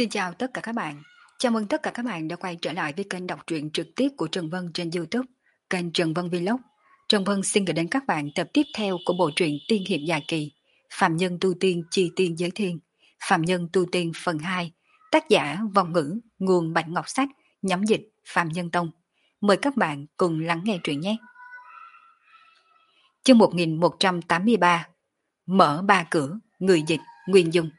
Xin chào tất cả các bạn. Chào mừng tất cả các bạn đã quay trở lại với kênh đọc truyện trực tiếp của Trần Vân trên YouTube, kênh Trần Vân Vlog. Trần Vân xin gửi đến các bạn tập tiếp theo của bộ truyện tiên hiệp dài kỳ Phạm Nhân Tu Tiên Chi Tiên Giới Thiên, Phạm Nhân Tu Tiên phần 2, tác giả Vong Ngữ, nguồn Bạch Ngọc Sách, nhóm dịch Phạm Nhân Tông. Mời các bạn cùng lắng nghe truyện nhé. Chương 1183, mở ba cửa, người dịch Nguyên Dung.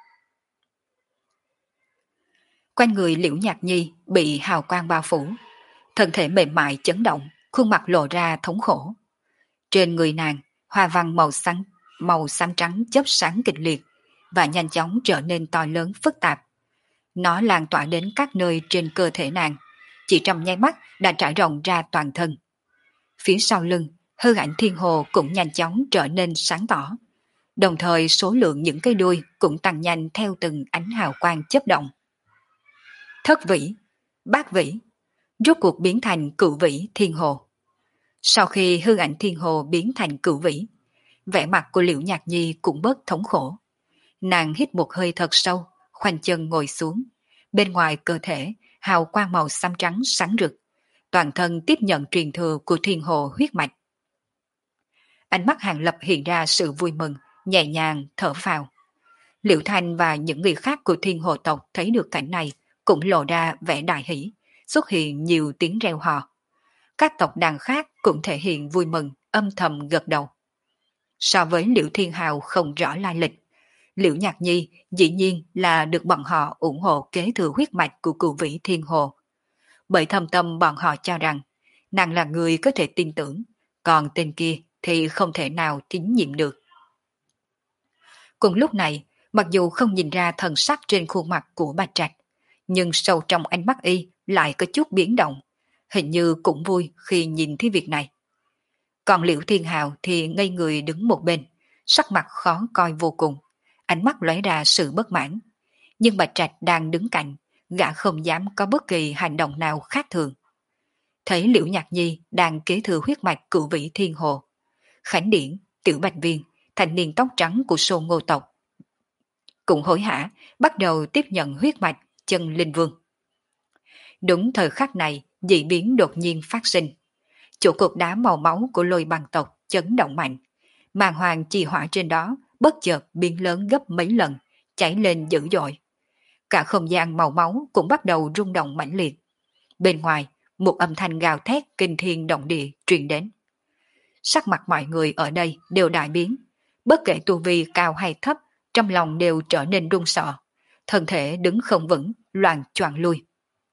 Quanh người Liễu Nhạc Nhi bị hào quang bao phủ, thân thể mềm mại chấn động, khuôn mặt lộ ra thống khổ. Trên người nàng, hoa văn màu xám trắng chớp sáng kịch liệt và nhanh chóng trở nên to lớn phức tạp. Nó lan tỏa đến các nơi trên cơ thể nàng, chỉ trong nháy mắt đã trải rộng ra toàn thân. Phía sau lưng, hư ảnh thiên hồ cũng nhanh chóng trở nên sáng tỏ. Đồng thời số lượng những cái đuôi cũng tăng nhanh theo từng ánh hào quang chớp động. Thất vĩ, bát vĩ, rốt cuộc biến thành cửu vĩ thiên hồ. Sau khi hư ảnh thiên hồ biến thành cửu vĩ, vẻ mặt của Liễu Nhạc Nhi cũng bớt thống khổ. Nàng hít một hơi thật sâu, khoanh chân ngồi xuống. Bên ngoài cơ thể, hào quang màu xám trắng sáng rực, toàn thân tiếp nhận truyền thừa của thiên hồ huyết mạch. Ánh mắt Hàng Lập hiện ra sự vui mừng, nhẹ nhàng thở phào. Liễu Thanh và những người khác của thiên hồ tộc thấy được cảnh này cũng lộ ra vẻ đại hỷ, xuất hiện nhiều tiếng reo hò. Các tộc đàn khác cũng thể hiện vui mừng, âm thầm gật đầu. So với Liễu Thiên Hào không rõ lai lịch, Liễu Nhạc Nhi dĩ nhiên là được bọn họ ủng hộ kế thừa huyết mạch của cửu vĩ thiên hồ. Bởi thâm tâm bọn họ cho rằng nàng là người có thể tin tưởng, còn tên kia thì không thể nào tín nhiệm được. Cùng lúc này, mặc dù không nhìn ra thần sắc trên khuôn mặt của Bạch Trạch, nhưng sâu trong ánh mắt y lại có chút biến động, hình như cũng vui khi nhìn thấy việc này. Còn Liễu Thiên Hào thì ngây người đứng một bên, sắc mặt khó coi vô cùng, ánh mắt lóe ra sự bất mãn. Nhưng Bạch Trạch đang đứng cạnh, gã không dám có bất kỳ hành động nào khác thường. Thấy Liễu Nhạc Nhi đang kế thừa huyết mạch cửu vĩ thiên hồ, Khánh Điển, Tiểu Bạch Viên, thanh niên tóc trắng của Sô Ngô tộc cũng hối hả bắt đầu tiếp nhận huyết mạch chân linh vương. Đúng thời khắc này, dị biến đột nhiên phát sinh. Chỗ cột đá màu máu của Lôi Băng tộc chấn động mạnh, màn hoàng chi hỏa trên đó bất chợt biến lớn gấp mấy lần, cháy lên dữ dội. Cả không gian màu máu cũng bắt đầu rung động mãnh liệt. Bên ngoài, một âm thanh gào thét kinh thiên động địa truyền đến. Sắc mặt mọi người ở đây đều đại biến, bất kể tu vi cao hay thấp, trong lòng đều trở nên run sợ, thân thể đứng không vững, loạn choạng lui.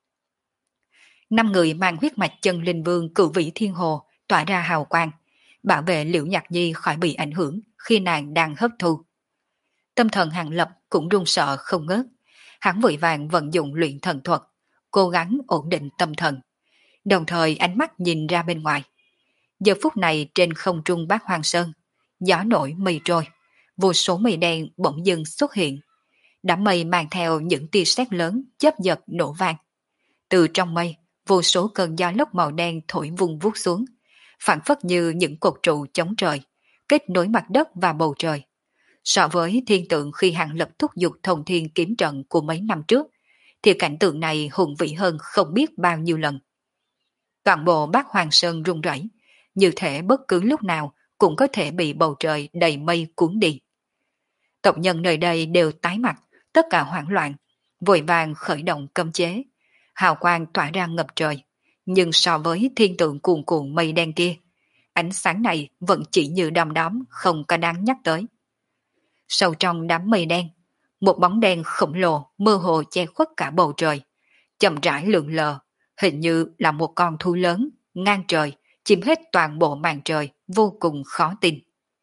5 người mang huyết mạch chân linh vương cửu vĩ thiên hồ tỏa ra hào quang, bảo vệ Liễu Nhạc Nhi khỏi bị ảnh hưởng khi nàng đang hấp thu. Tâm thần Hàng Lập cũng run sợ không ngớt, hắn vội vàng vận dụng luyện thần thuật, cố gắng ổn định tâm thần, đồng thời ánh mắt nhìn ra bên ngoài. Giờ phút này trên không trung Bát Hoang Sơn, gió nổi mây trôi, vô số mây đen bỗng dưng xuất hiện. Đám mây mang theo những tia sét lớn chớp giật nổ vang. Từ trong mây, vô số cơn gió lốc màu đen thổi vung vút xuống, phảng phất như những cột trụ chống trời, kết nối mặt đất và bầu trời. So với thiên tượng khi Hàng Lập thúc giục Thông Thiên kiếm trận của mấy năm trước, thì cảnh tượng này hùng vĩ hơn không biết bao nhiêu lần. Toàn bộ Bát Hoang Sơn rung rẩy, như thể bất cứ lúc nào cũng có thể bị bầu trời đầy mây cuốn đi. Tộc nhân nơi đây đều tái mặt, tất cả hoảng loạn, vội vàng khởi động cấm chế. Hào quang tỏa ra ngập trời, nhưng so với thiên tượng cuồn cuộn mây đen kia, ánh sáng này vẫn chỉ như đom đóm, không có đáng nhắc tới. Sâu trong đám mây đen, một bóng đen khổng lồ mơ hồ che khuất cả bầu trời, chậm rãi lượn lờ, hình như là một con thú lớn, ngang trời, chiếm hết toàn bộ màn trời, vô cùng khó tin.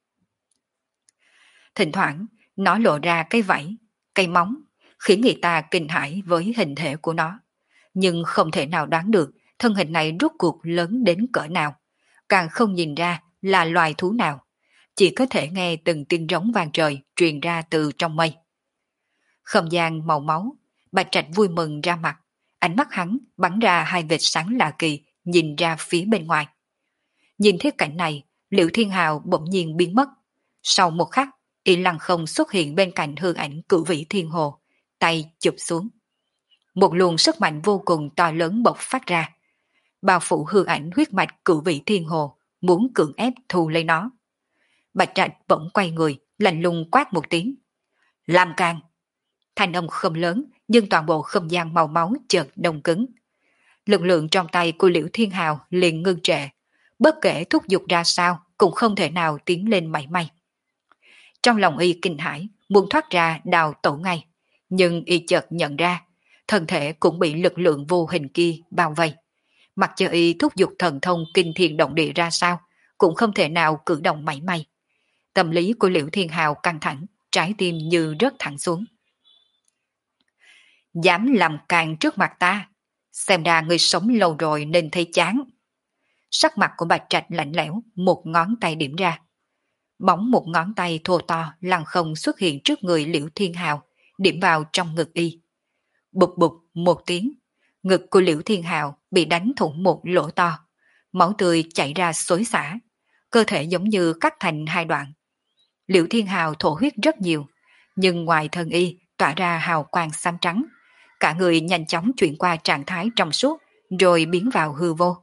Thỉnh thoảng, nó lộ ra cái vảy, cây móng, khiến người ta kinh hãi với hình thể của nó. Nhưng không thể nào đoán được thân hình này rốt cuộc lớn đến cỡ nào, càng không nhìn ra là loài thú nào, chỉ có thể nghe từng tiếng rống vang trời truyền ra từ trong mây. Không gian màu máu, Bạch Trạch vui mừng ra mặt, ánh mắt hắn bắn ra hai vệt sáng lạ kỳ nhìn ra phía bên ngoài. Nhìn thấy cảnh này, Liễu Thiên Hào bỗng nhiên biến mất. Sau một khắc, y lăng không xuất hiện bên cạnh hư ảnh cửu vĩ thiên hồ, tay chụp xuống. một luồng sức mạnh vô cùng to lớn bộc phát ra, bao phủ hư ảnh huyết mạch cửu vị thiên hồ, muốn cưỡng ép thu lấy nó. Bạch Trạch bỗng quay người, lạnh lùng quát một tiếng. Làm càng! Thanh âm không lớn, nhưng toàn bộ không gian màu máu chợt đông cứng. Lực lượng trong tay của Liễu Thiên Hào liền ngưng trệ, bất kể thúc giục ra sao cũng không thể nào tiến lên mảy may. Trong lòng y kinh hãi, muốn thoát ra đào tổ ngay, nhưng y chợt nhận ra, thân thể cũng bị lực lượng vô hình kia bao vây. Mặc cho y thúc giục thần thông kinh thiên động địa ra sao, cũng không thể nào cử động mảy may. Tâm lý của Liễu Thiên Hào căng thẳng, trái tim như rớt thẳng xuống. Dám làm càng trước mặt ta, xem ra người sống lâu rồi nên thấy chán. Sắc mặt của Bạch Trạch lạnh lẽo, một ngón tay điểm ra. Bóng một ngón tay thô to lăng không xuất hiện trước người Liễu Thiên Hào, điểm vào trong ngực y. Bụp bụp một tiếng, ngực của Liễu Thiên Hào bị đánh thủng một lỗ to, máu tươi chảy ra xối xả, cơ thể giống như cắt thành hai đoạn. Liễu Thiên Hào thổ huyết rất nhiều, nhưng ngoài thân y tỏa ra hào quang xám trắng, cả người nhanh chóng chuyển qua trạng thái trong suốt, rồi biến vào hư vô.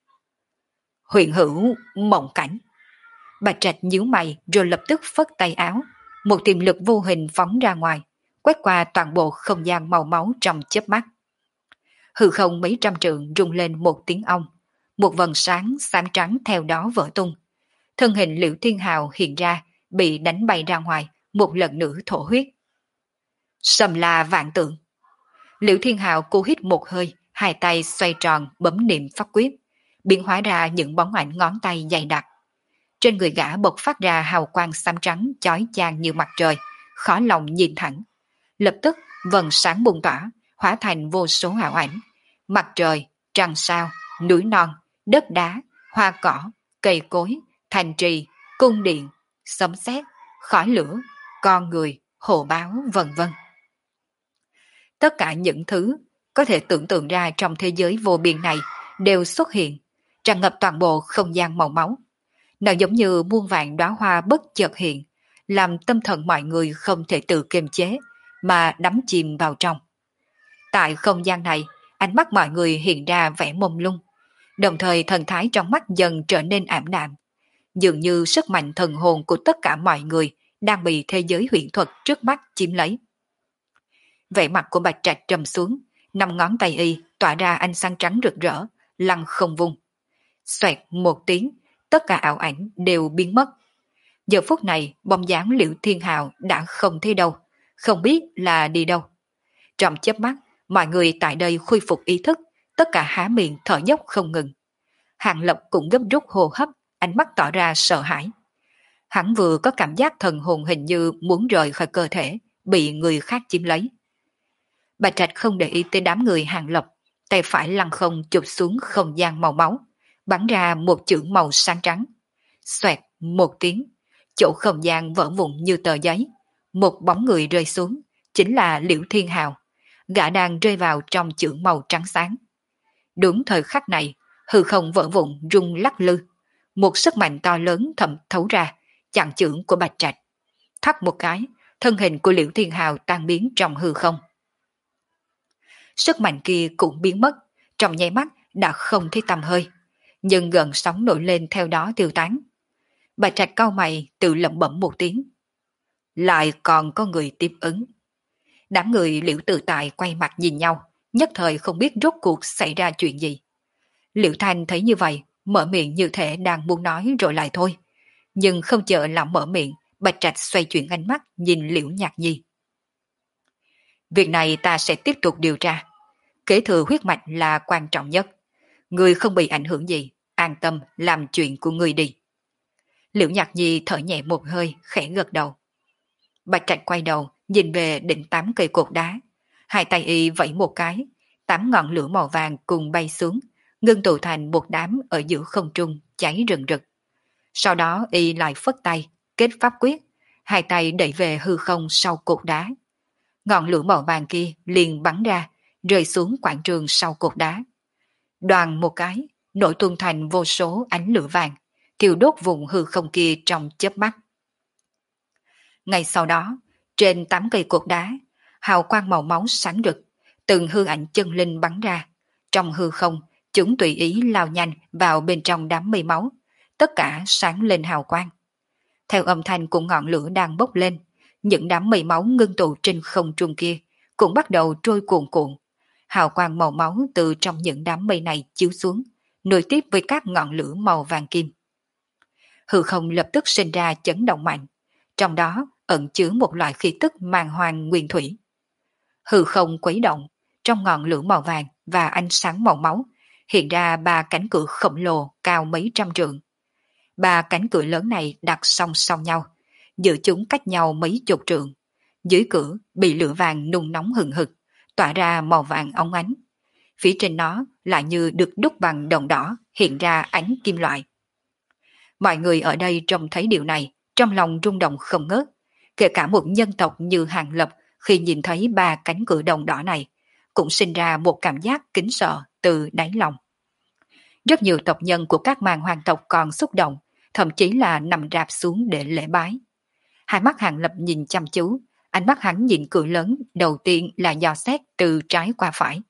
Huyền hữu mộng cảnh. Bạch Trạch nhíu mày rồi lập tức phất tay áo, một tiềm lực vô hình phóng ra ngoài, quét qua toàn bộ không gian màu máu trong chớp mắt. Hư không mấy trăm trượng rung lên một tiếng ong, một vầng sáng xám trắng theo đó vỡ tung. Thân hình Liễu Thiên Hào hiện ra, bị đánh bay ra ngoài, một lần nữa thổ huyết. Sầm la vạn tượng. Liễu Thiên Hào cố hít một hơi, hai tay xoay tròn bấm niệm pháp quyết, biến hóa ra những bóng ảnh ngón tay dày đặc. Trên người gã bộc phát ra hào quang xám trắng chói chang như mặt trời, khó lòng nhìn thẳng. Lập tức vầng sáng bùng tỏa, hóa thành vô số ảo ảnh. Mặt trời, trăng sao, núi non, đất đá, hoa cỏ, cây cối, thành trì, cung điện, sấm sét, khói lửa, con người, hồ báo, vân vân. Tất cả những thứ có thể tưởng tượng ra trong thế giới vô biên này đều xuất hiện, tràn ngập toàn bộ không gian màu máu. Nó giống như muôn vạn đóa hoa bất chợt hiện, làm tâm thần mọi người không thể tự kiềm chế mà đắm chìm vào trong. Tại không gian này, ánh mắt mọi người hiện ra vẻ mông lung, đồng thời thần thái trong mắt dần trở nên ảm đạm. Dường như sức mạnh thần hồn của tất cả mọi người đang bị thế giới huyễn thuật trước mắt chiếm lấy. Vẻ mặt của Bạch Trạch trầm xuống, năm ngón tay y tỏa ra ánh sáng trắng rực rỡ, lăng không vung. Xoẹt một tiếng, tất cả ảo ảnh đều biến mất. Giờ phút này, bóng dáng Liễu Thiên Hào đã không thấy đâu, không biết là đi đâu. Trong chớp mắt, mọi người tại đây khôi phục ý thức, tất cả há miệng thở dốc không ngừng. Hàng Lập cũng gấp rút hô hấp, ánh mắt tỏ ra sợ hãi. Hắn vừa có cảm giác thần hồn hình như muốn rời khỏi cơ thể, bị người khác chiếm lấy. Bạch Trạch không để ý tới đám người Hàng Lập, tay phải lăng không chụp xuống không gian màu máu, bắn ra một chữ màu sáng trắng. Xoẹt một tiếng, chỗ không gian vỡ vụn như tờ giấy, một bóng người rơi xuống, chính là Liễu Thiên Hào. Gã đang rơi vào trong chữ màu trắng sáng. Đúng thời khắc này, hư không vỡ vụn rung lắc lư, một sức mạnh to lớn thẩm thấu ra, chặn chưởng của Bạch Trạch. Thắt một cái, thân hình của Liễu Thiên Hào tan biến trong hư không. Sức mạnh kia cũng biến mất, trong nháy mắt đã không thấy tăm hơi, nhưng gần sóng nổi lên theo đó tiêu tán. Bạch Trạch cau mày tự lẩm bẩm một tiếng. Lại còn có người tiếp ứng. Đám người Liễu Tự Tại quay mặt nhìn nhau, nhất thời không biết rốt cuộc xảy ra chuyện gì. Liễu Thanh thấy như vậy, mở miệng như thể đang muốn nói rồi lại thôi. Nhưng không chờ lão mở miệng, Bạch Trạch xoay chuyển ánh mắt nhìn Liễu Nhạc Nhi. Việc này ta sẽ tiếp tục điều tra. Kế thừa huyết mạch là quan trọng nhất. Người không bị ảnh hưởng gì, an tâm làm chuyện của người đi. Liễu Nhạc Nhi thở nhẹ một hơi, khẽ gật đầu. Bạch Trạch quay đầu, nhìn về đỉnh 8 cây cột đá. Hai tay y vẫy một cái, 8 ngọn lửa màu vàng cùng bay xuống, ngưng tụ thành một đám ở giữa không trung, cháy rừng rực. Sau đó y lại phất tay, kết pháp quyết, hai tay đẩy về hư không sau cột đá. Ngọn lửa màu vàng kia liền bắn ra, rơi xuống quảng trường sau cột đá. Đoàn một cái, nổi tuôn thành vô số ánh lửa vàng, thiêu đốt vùng hư không kia trong chớp mắt. Ngay sau đó, trên 8 cây cột đá, hào quang màu máu sáng rực, Từng hư ảnh chân linh bắn ra. Trong hư không, chúng tùy ý lao nhanh vào bên trong đám mây máu, tất cả sáng lên hào quang. Theo âm thanh của ngọn lửa đang bốc lên, những đám mây máu ngưng tụ trên không trung kia cũng bắt đầu trôi cuồn cuộn. Hào quang màu máu từ trong những đám mây này chiếu xuống, nối tiếp với các ngọn lửa màu vàng kim. Hư không lập tức sinh ra chấn động mạnh, trong đó ẩn chứa một loại khí tức màng hoàng nguyên thủy. Hư không quấy động, trong ngọn lửa màu vàng và ánh sáng màu máu hiện ra ba cánh cửa khổng lồ cao mấy trăm trượng. Ba cánh cửa lớn này đặt song song nhau, giữa chúng cách nhau mấy chục trượng. Dưới cửa bị lửa vàng nung nóng hừng hực, tỏa ra màu vàng óng ánh. Phía trên nó lại như được đúc bằng đồng đỏ, hiện ra ánh kim loại. Mọi người ở đây trông thấy điều này, trong lòng rung động không ngớt. Kể cả một nhân tộc như Hàng Lập khi nhìn thấy ba cánh cửa đồng đỏ này, cũng sinh ra một cảm giác kính sợ từ đáy lòng. Rất nhiều tộc nhân của các màn hoàng tộc còn xúc động, thậm chí là nằm rạp xuống để lễ bái. Hai mắt Hàng Lập nhìn chăm chú, ánh mắt hắn nhìn cửa lớn đầu tiên là dò xét từ trái qua phải.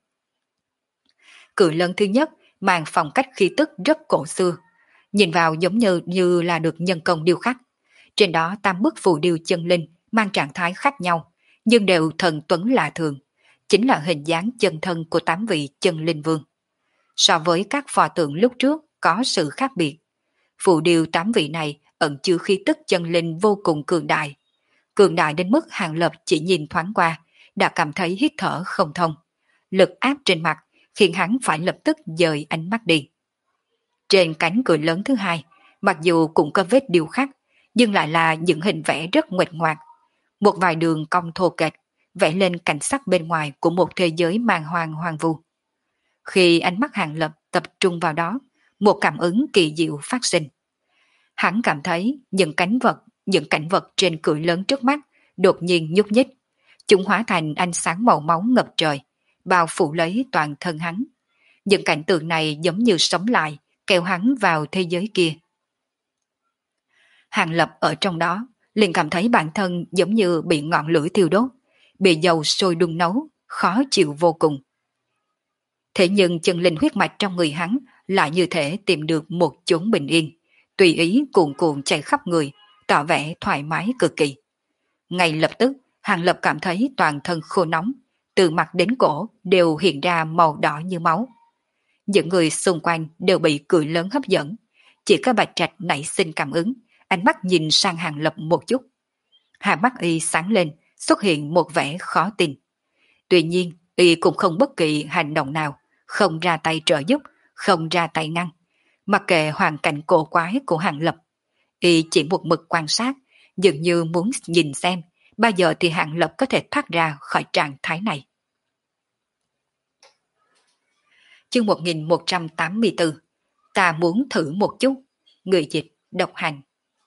Cửa lớn thứ nhất mang phong cách khí tức rất cổ xưa, nhìn vào giống như là được nhân công điêu khắc. Trên đó 8 bức phù điêu chân linh mang trạng thái khác nhau, nhưng đều thần tuấn lạ thường, chính là hình dáng chân thân của 8 vị chân linh vương. So với các pho tượng lúc trước có sự khác biệt. Phù điêu 8 vị này ẩn chứa khí tức chân linh vô cùng cường đại. Cường đại đến mức Hàng Lập chỉ nhìn thoáng qua, đã cảm thấy hít thở không thông. Lực áp trên mặt khiến hắn phải lập tức dời ánh mắt đi. Trên cánh cửa lớn thứ hai, mặc dù cũng có vết điêu khắc, nhưng lại là những hình vẽ rất nguệch ngoạc. Một vài đường cong thô kệch, vẽ lên cảnh sắc bên ngoài của một thế giới màn hoang hoang vu. Khi ánh mắt Hàng Lập tập trung vào đó, một cảm ứng kỳ diệu phát sinh. Hắn cảm thấy những cảnh vật trên cửa lớn trước mắt đột nhiên nhúc nhích. Chúng hóa thành ánh sáng màu máu ngập trời, bao phủ lấy toàn thân hắn. Những cảnh tượng này giống như sống lại, kéo hắn vào thế giới kia. Hàng Lập ở trong đó, liền cảm thấy bản thân giống như bị ngọn lửa thiêu đốt, bị dầu sôi đun nấu, khó chịu vô cùng. Thế nhưng chân linh huyết mạch trong người hắn lại như thể tìm được một chốn bình yên, tùy ý cuồn cuộn chảy khắp người, tỏ vẻ thoải mái cực kỳ. Ngay lập tức, Hàng Lập cảm thấy toàn thân khô nóng, từ mặt đến cổ đều hiện ra màu đỏ như máu. Những người xung quanh đều bị cười lớn hấp dẫn, chỉ có Bạch Trạch nảy sinh cảm ứng, ánh mắt nhìn sang Hàng Lập một chút. Hai mắt y sáng lên, xuất hiện một vẻ khó tin. Tuy nhiên, y cũng không bất kỳ hành động nào, không ra tay trợ giúp, không ra tay ngăn. Mặc kệ hoàn cảnh cổ quái của Hàng Lập, y chỉ một mực quan sát, dường như muốn nhìn xem bao giờ thì Hàng Lập có thể thoát ra khỏi trạng thái này. Chương 1184, ta muốn thử một chút. Người dịch, độc hành.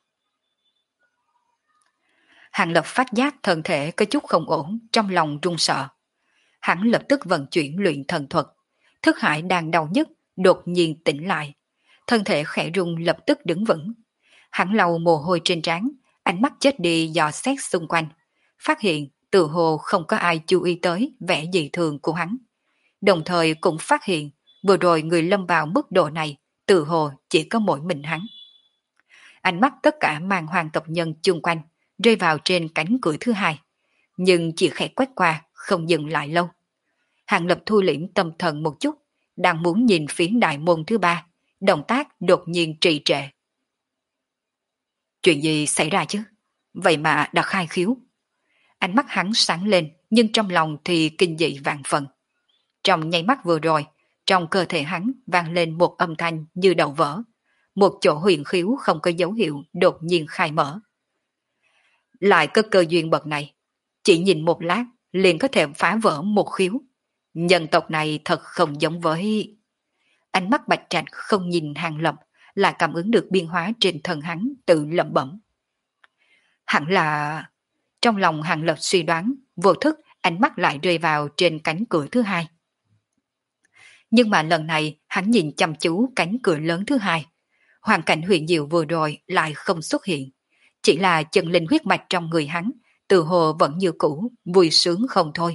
Hàng Lập phát giác thân thể có chút không ổn, trong lòng run sợ. Hắn lập tức vận chuyển luyện thần thuật. Thức hải đang đau nhức, đột nhiên tỉnh lại. Thân thể khẽ run lập tức đứng vững. Hắn lau mồ hôi trên trán, ánh mắt chết đi dò xét xung quanh. Phát hiện tự hồ không có ai chú ý tới vẻ dị thường của hắn. Đồng thời cũng phát hiện vừa rồi người lâm vào mức độ này tự hồ chỉ có mỗi mình hắn. Ánh mắt tất cả màn hoàng tộc nhân chung quanh rơi vào trên cánh cửa thứ hai, nhưng chỉ khẽ quét qua, không dừng lại lâu. Hàng Lập thu liễm tâm thần một chút, đang muốn nhìn phía đại môn thứ ba, động tác đột nhiên trì trệ. Chuyện gì xảy ra chứ? Vậy mà đã khai khiếu. Ánh mắt hắn sáng lên, nhưng trong lòng thì kinh dị vạn phần. Trong nháy mắt vừa rồi, trong cơ thể hắn vang lên một âm thanh như đầu vỡ. Một chỗ huyền khiếu không có dấu hiệu đột nhiên khai mở. Lại có cơ duyên bậc này, chỉ nhìn một lát liền có thể phá vỡ một khiếu. Nhân tộc này thật không giống với... Ánh mắt Bạch Trạch không nhìn Hàng Lập, lại cảm ứng được biến hóa trên thân hắn tự lẩm bẩm. Hẳn là... Trong lòng Hàng Lập suy đoán, vô thức ánh mắt lại rơi vào trên cánh cửa thứ hai. Nhưng mà lần này hắn nhìn chăm chú cánh cửa lớn thứ hai. Hoàn cảnh huyền diệu vừa rồi lại không xuất hiện. Chỉ là chân linh huyết mạch trong người hắn, từ hồ vẫn như cũ, vui sướng không thôi.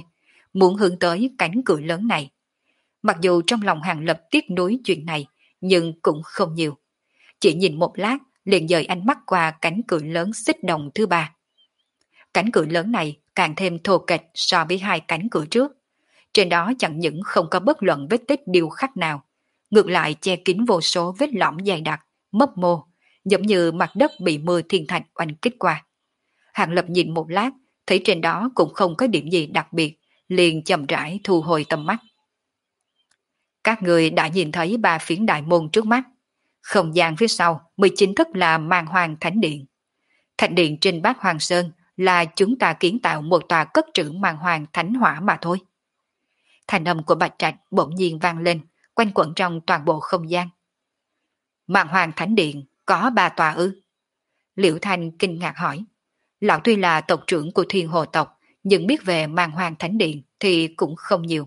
muốn hướng tới cánh cửa lớn này. Mặc dù trong lòng Hàng Lập tiếc nuối chuyện này, nhưng cũng không nhiều. Chỉ nhìn một lát, liền dời ánh mắt qua cánh cửa lớn xích đồng thứ ba. Cánh cửa lớn này càng thêm thô kệch so với hai cánh cửa trước. Trên đó chẳng những không có bất luận vết tích điêu khắc nào, ngược lại che kín vô số vết lõm dày đặc, mấp mô, giống như mặt đất bị mưa thiên thạch oanh kích qua. Hàng Lập nhìn một lát, thấy trên đó cũng không có điểm gì đặc biệt, liền chậm rãi thu hồi tầm mắt. Các người đã nhìn thấy ba phiến đại môn trước mắt. Không gian phía sau mới chính thức là Màn Hoàng Thánh Điện. Thánh điện trên Bát Hoàng Sơn là chúng ta kiến tạo một tòa cất trữ Màn Hoàng Thánh Hỏa mà thôi. Thành âm của Bạch Trạch bỗng nhiên vang lên, quanh quẩn trong toàn bộ không gian. Màn Hoàng Thánh Điện có ba tòa ư? Liễu Thanh kinh ngạc hỏi. Lão tuy là tộc trưởng của Thiên Hồ tộc, nhưng biết về Màn Hoàng Thánh Điện thì cũng không nhiều.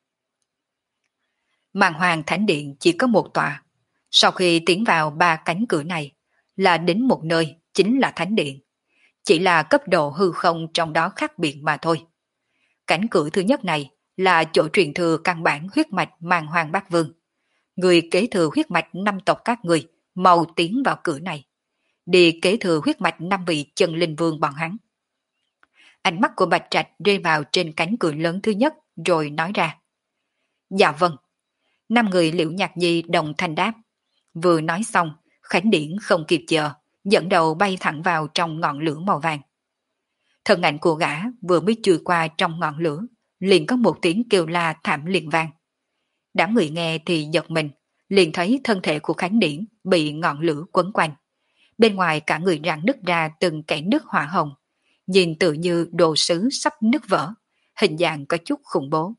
Màn Hoàng Thánh Điện chỉ có một tòa. Sau khi tiến vào ba cánh cửa này, là đến một nơi chính là Thánh Điện. Chỉ là cấp độ hư không trong đó khác biệt mà thôi. Cánh cửa thứ nhất này là chỗ truyền thừa căn bản huyết mạch Màn Hoàng Bát Vương. Người kế thừa huyết mạch năm tộc các người mau tiến vào cửa này. Đi kế thừa huyết mạch năm vị chân linh vương bọn hắn. Ánh mắt của Bạch Trạch rơi vào trên cánh cửa lớn thứ nhất rồi nói ra. Dạ vâng. Năm người Liễu Nhạc Nhi đồng thanh đáp. Vừa nói xong, Khánh Điển không kịp chờ, dẫn đầu bay thẳng vào trong ngọn lửa màu vàng. Thân ảnh của gã vừa mới trôi qua trong ngọn lửa, liền có một tiếng kêu la thảm liệt vang. Đám người nghe thì giật mình, liền thấy thân thể của Khánh Điển bị ngọn lửa quấn quanh. Bên ngoài cả người rạn nứt ra từng kẽ nứt hỏa hồng, nhìn tự như đồ sứ sắp nứt vỡ, hình dạng có chút khủng bố.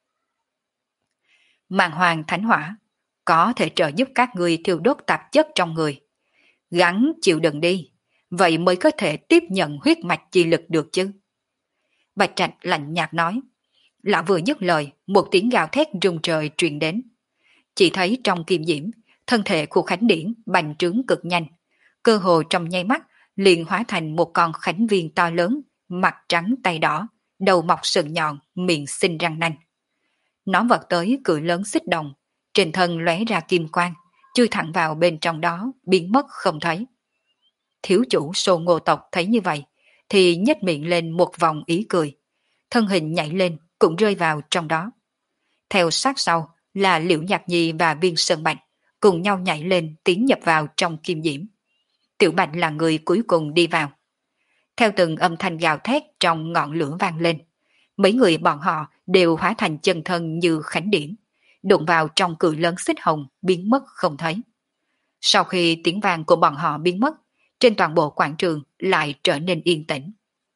Màn Hoàng Thánh Hỏa có thể trợ giúp các người thiêu đốt tạp chất trong người. Gắng chịu đựng đi, vậy mới có thể tiếp nhận huyết mạch chi lực được chứ. Bạch Trạch lạnh nhạt nói. Lão vừa dứt lời, một tiếng gào thét rung trời truyền đến. Chỉ thấy trong kim diễm, thân thể của Khánh Điển bành trướng cực nhanh, cơ hồ trong nháy mắt liền hóa thành một con khánh viên to lớn, mặt trắng tay đỏ, đầu mọc sừng nhọn, miệng sinh răng nanh. Nó vọt tới cửa lớn xích đồng, trên thân lóe ra kim quang, chui thẳng vào bên trong đó, biến mất không thấy. Thiếu chủ Sô Ngô tộc thấy như vậy, thì nhếch miệng lên một vòng ý cười. Thân hình nhảy lên, cũng rơi vào trong đó. Theo sát sau là Liễu Nhạc Nhi và Viên Sơn Bạch, cùng nhau nhảy lên tiến nhập vào trong kim diễm. Tiểu Bạch là người cuối cùng đi vào. Theo từng âm thanh gào thét trong ngọn lửa vang lên, mấy người bọn họ đều hóa thành chân thân như Khánh Điển, đụng vào trong cửa lớn xích hồng biến mất không thấy. Sau khi tiếng vang của bọn họ biến mất, trên toàn bộ quảng trường lại trở nên yên tĩnh.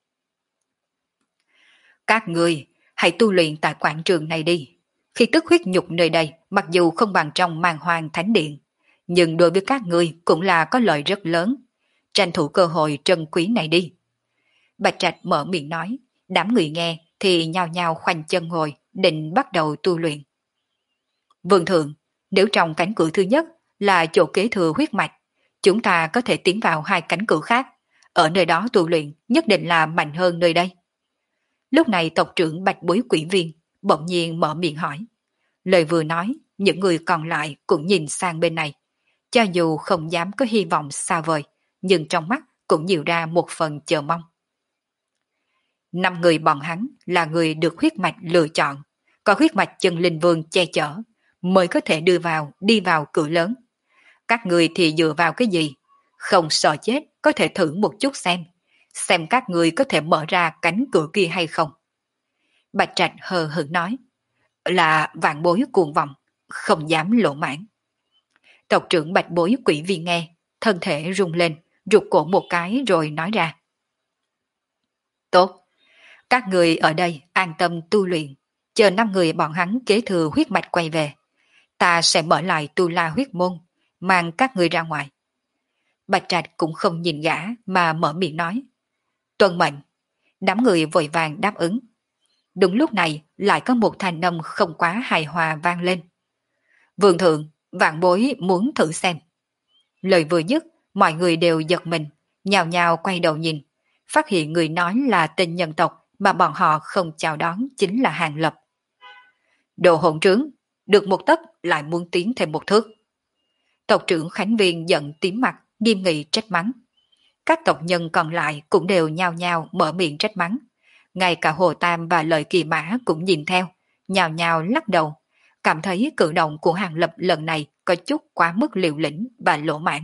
Các người hãy tu luyện tại quảng trường này đi. Khi tức huyết nhục nơi đây mặc dù không bằng trong Màn Hoàng Thánh Điện, nhưng đối với các người cũng là có lợi rất lớn. Tranh thủ cơ hội trân quý này đi. Bạch Trạch mở miệng nói, đám người nghe thì nhao nhao khoanh chân ngồi, định bắt đầu tu luyện. Vương thượng, nếu trong cánh cửa thứ nhất là chỗ kế thừa huyết mạch, chúng ta có thể tiến vào hai cánh cửa khác. Ở nơi đó tu luyện nhất định là mạnh hơn nơi đây. Lúc này tộc trưởng Bạch Bối Quỷ Viên bỗng nhiên mở miệng hỏi. Lời vừa nói, những người còn lại cũng nhìn sang bên này. Cho dù không dám có hy vọng xa vời, nhưng trong mắt cũng nhiều ra một phần chờ mong. 5 người bọn hắn là người được huyết mạch lựa chọn, có huyết mạch chân linh vương che chở, mới có thể đi vào cửa lớn. Các người thì dựa vào cái gì? Không sợ chết, có thể thử một chút xem các người có thể mở ra cánh cửa kia hay không. Bạch Trạch hờ hững nói, là vạn bối cuồng vọng, không dám lộ mãn. Tộc trưởng Bạch Bối Quỷ Viên nghe, thân thể rung lên, rụt cổ một cái rồi nói ra. Tốt, các người ở đây an tâm tu luyện, chờ 5 người bọn hắn kế thừa huyết mạch quay về. Ta sẽ mở lại Tu La huyết môn, mang các người ra ngoài. Bạch Trạch cũng không nhìn gã mà mở miệng nói. Tuân mệnh. Đám người vội vàng đáp ứng. Đúng lúc này lại có một thanh âm không quá hài hòa vang lên. Vương thượng, vạn bối muốn thử xem. Lời vừa dứt, mọi người đều giật mình, nhào nhào quay đầu nhìn, phát hiện người nói là tên nhân tộc mà bọn họ không chào đón chính là Hàng Lập. Đồ hỗn trướng, được một tấc lại muốn tiến thêm một thước. Tộc trưởng Khánh Viên giận tím mặt, nghiêm nghị trách mắng. Các tộc nhân còn lại cũng đều nhao nhao mở miệng trách mắng. Ngay cả Hồ Tam và Lợi Kỳ Mã cũng nhìn theo, nhao nhao lắc đầu, cảm thấy cử động của Hàng Lập lần này có chút quá mức liều lĩnh và lỗ mãn.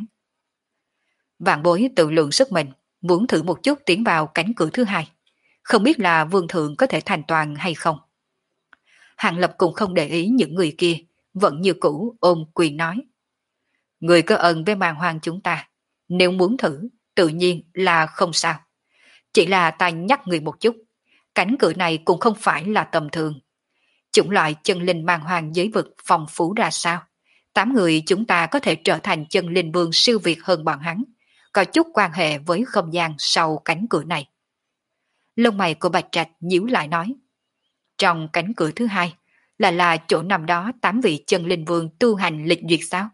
Vạn Bối tự lượng sức mình, muốn thử một chút tiến vào cánh cửa thứ hai. Không biết là vương thượng có thể thành toàn hay không. Hàng Lập cũng không để ý những người kia, vẫn như cũ ôm quyền nói. Người có ơn với màn hoàng chúng ta, nếu muốn thử, tự nhiên là không sao. Chỉ là ta nhắc người một chút, cánh cửa này cũng không phải là tầm thường. Chủng loại chân linh màn hoàng giới vực phong phú ra sao? 8 người chúng ta có thể trở thành chân linh vương siêu việt hơn bọn hắn, có chút quan hệ với không gian sau cánh cửa này. Lông mày của Bạch Trạch nhíu lại nói. Trong cánh cửa thứ hai, là chỗ nằm đó 8 vị chân linh vương tu hành lịch duyệt sao?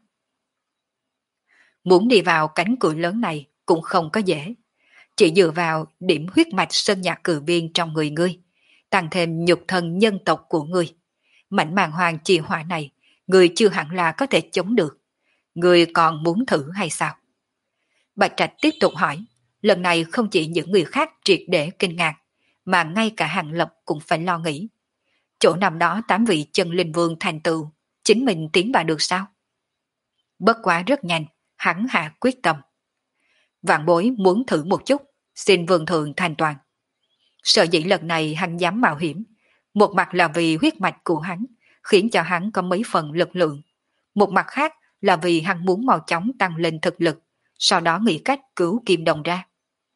Muốn đi vào cánh cửa lớn này cũng không có dễ. Chỉ dựa vào điểm huyết mạch sơn nhạc cử viên trong người ngươi, tăng thêm nhục thân nhân tộc của ngươi. Mảnh màng hoàng trì hỏa này, ngươi chưa hẳn là có thể chống được. Ngươi còn muốn thử hay sao? Bạch Trạch tiếp tục hỏi, lần này không chỉ những người khác triệt để kinh ngạc, mà ngay cả Hàng Lập cũng phải lo nghĩ. Chỗ nằm đó 8 vị chân linh vương thành tựu, chính mình tiến vào được sao? Bất quá rất nhanh, hắn hạ quyết tâm. Vạn Bối muốn thử một chút, xin vương thượng thành toàn. Sợ dĩ lần này hắn dám mạo hiểm, một mặt là vì huyết mạch của hắn, khiến cho hắn có mấy phần lực lượng. Một mặt khác là vì hắn muốn mau chóng tăng lên thực lực, sau đó nghĩ cách cứu Kim Đồng ra.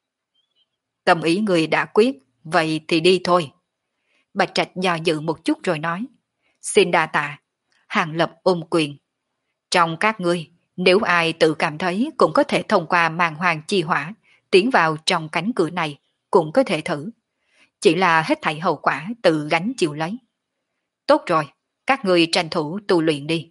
Tâm ý người đã quyết, vậy thì đi thôi. Bạch Trạch do dự một chút rồi nói. Xin đa tạ. Hàng Lập ôm quyền. Trong các ngươi, nếu ai tự cảm thấy cũng có thể thông qua màn hoàng chi hỏa, tiến vào trong cánh cửa này, cũng có thể thử. Chỉ là hết thảy hậu quả tự gánh chịu lấy. Tốt rồi, các ngươi tranh thủ tu luyện đi.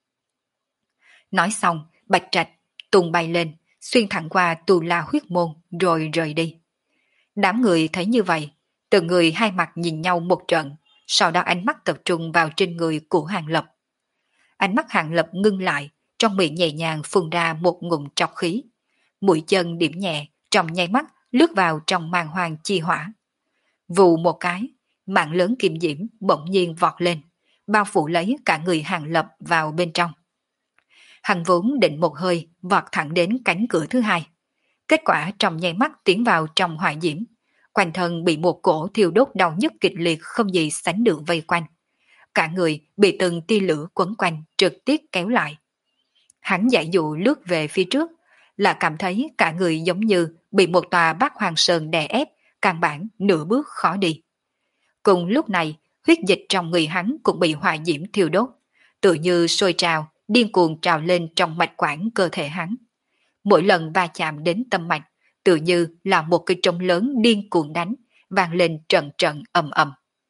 Nói xong, Bạch Trạch tung bay lên, xuyên thẳng qua Tu La huyết môn rồi rời đi. Đám người thấy như vậy, từng người hai mặt nhìn nhau một trận, sau đó ánh mắt tập trung vào trên người của Hàng Lập. Ánh mắt Hàng Lập ngưng lại, trong miệng nhẹ nhàng phun ra một ngụm trọc khí. Mũi chân điểm nhẹ, trong nháy mắt lướt vào trong màn hoàng chi hỏa. Vù một cái, mạng lớn kim diễm bỗng nhiên vọt lên, bao phủ lấy cả người Hàng Lập vào bên trong. Hắn vốn định một hơi vọt thẳng đến cánh cửa thứ hai. Kết quả trong nháy mắt tiến vào trong hỏa diễm, quanh thân bị một cổ thiêu đốt đau nhức kịch liệt không gì sánh được vây quanh. Cả người bị từng tia lửa quấn quanh trực tiếp kéo lại. Hắn giải dụ lướt về phía trước, là cảm thấy cả người giống như bị một tòa Bát Hoàng Sơn đè ép, căn bản nửa bước khó đi. Cùng lúc này, huyết dịch trong người hắn cũng bị hỏa diễm thiêu đốt, tự như sôi trào, điên cuồng trào lên trong mạch quản cơ thể hắn. Mỗi lần va chạm đến tâm mạch, tự như là một cái trống lớn điên cuồng đánh, vang lên trận trận ầm ầm.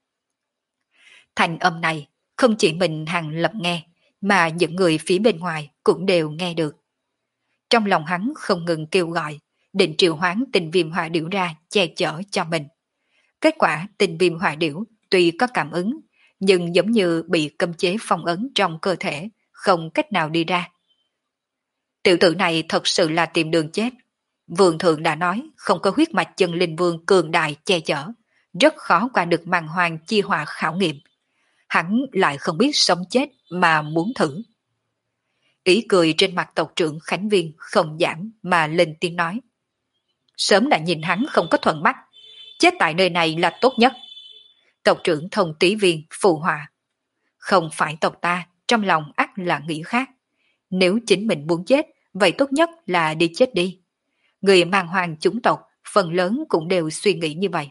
Thành âm này, không chỉ mình Hàng Lập nghe, mà những người phía bên ngoài cũng đều nghe được. Trong lòng hắn không ngừng kêu gọi, định triệu hoán tình viêm hỏa điểu ra che chở cho mình. Kết quả tình viêm hỏa điểu tuy có cảm ứng, nhưng giống như bị cấm chế phong ấn trong cơ thể, không cách nào đi ra. Tiểu tử này thật sự là tìm đường chết. Vương thượng đã nói không có huyết mạch chân linh vương cường đại che chở, rất khó qua được màn hoàng chi hỏa khảo nghiệm. Hắn lại không biết sống chết mà muốn thử. Ý cười trên mặt tộc trưởng Khánh Viên không giảm mà lên tiếng nói. Sớm đã nhìn hắn không có thuận mắt, chết tại nơi này là tốt nhất. Tộc trưởng Thông Tý Viên phụ họa. Không phải tộc ta, trong lòng ắt là nghĩ khác. Nếu chính mình muốn chết, vậy tốt nhất là đi chết đi. Người mang hoàng chúng tộc, phần lớn cũng đều suy nghĩ như vậy.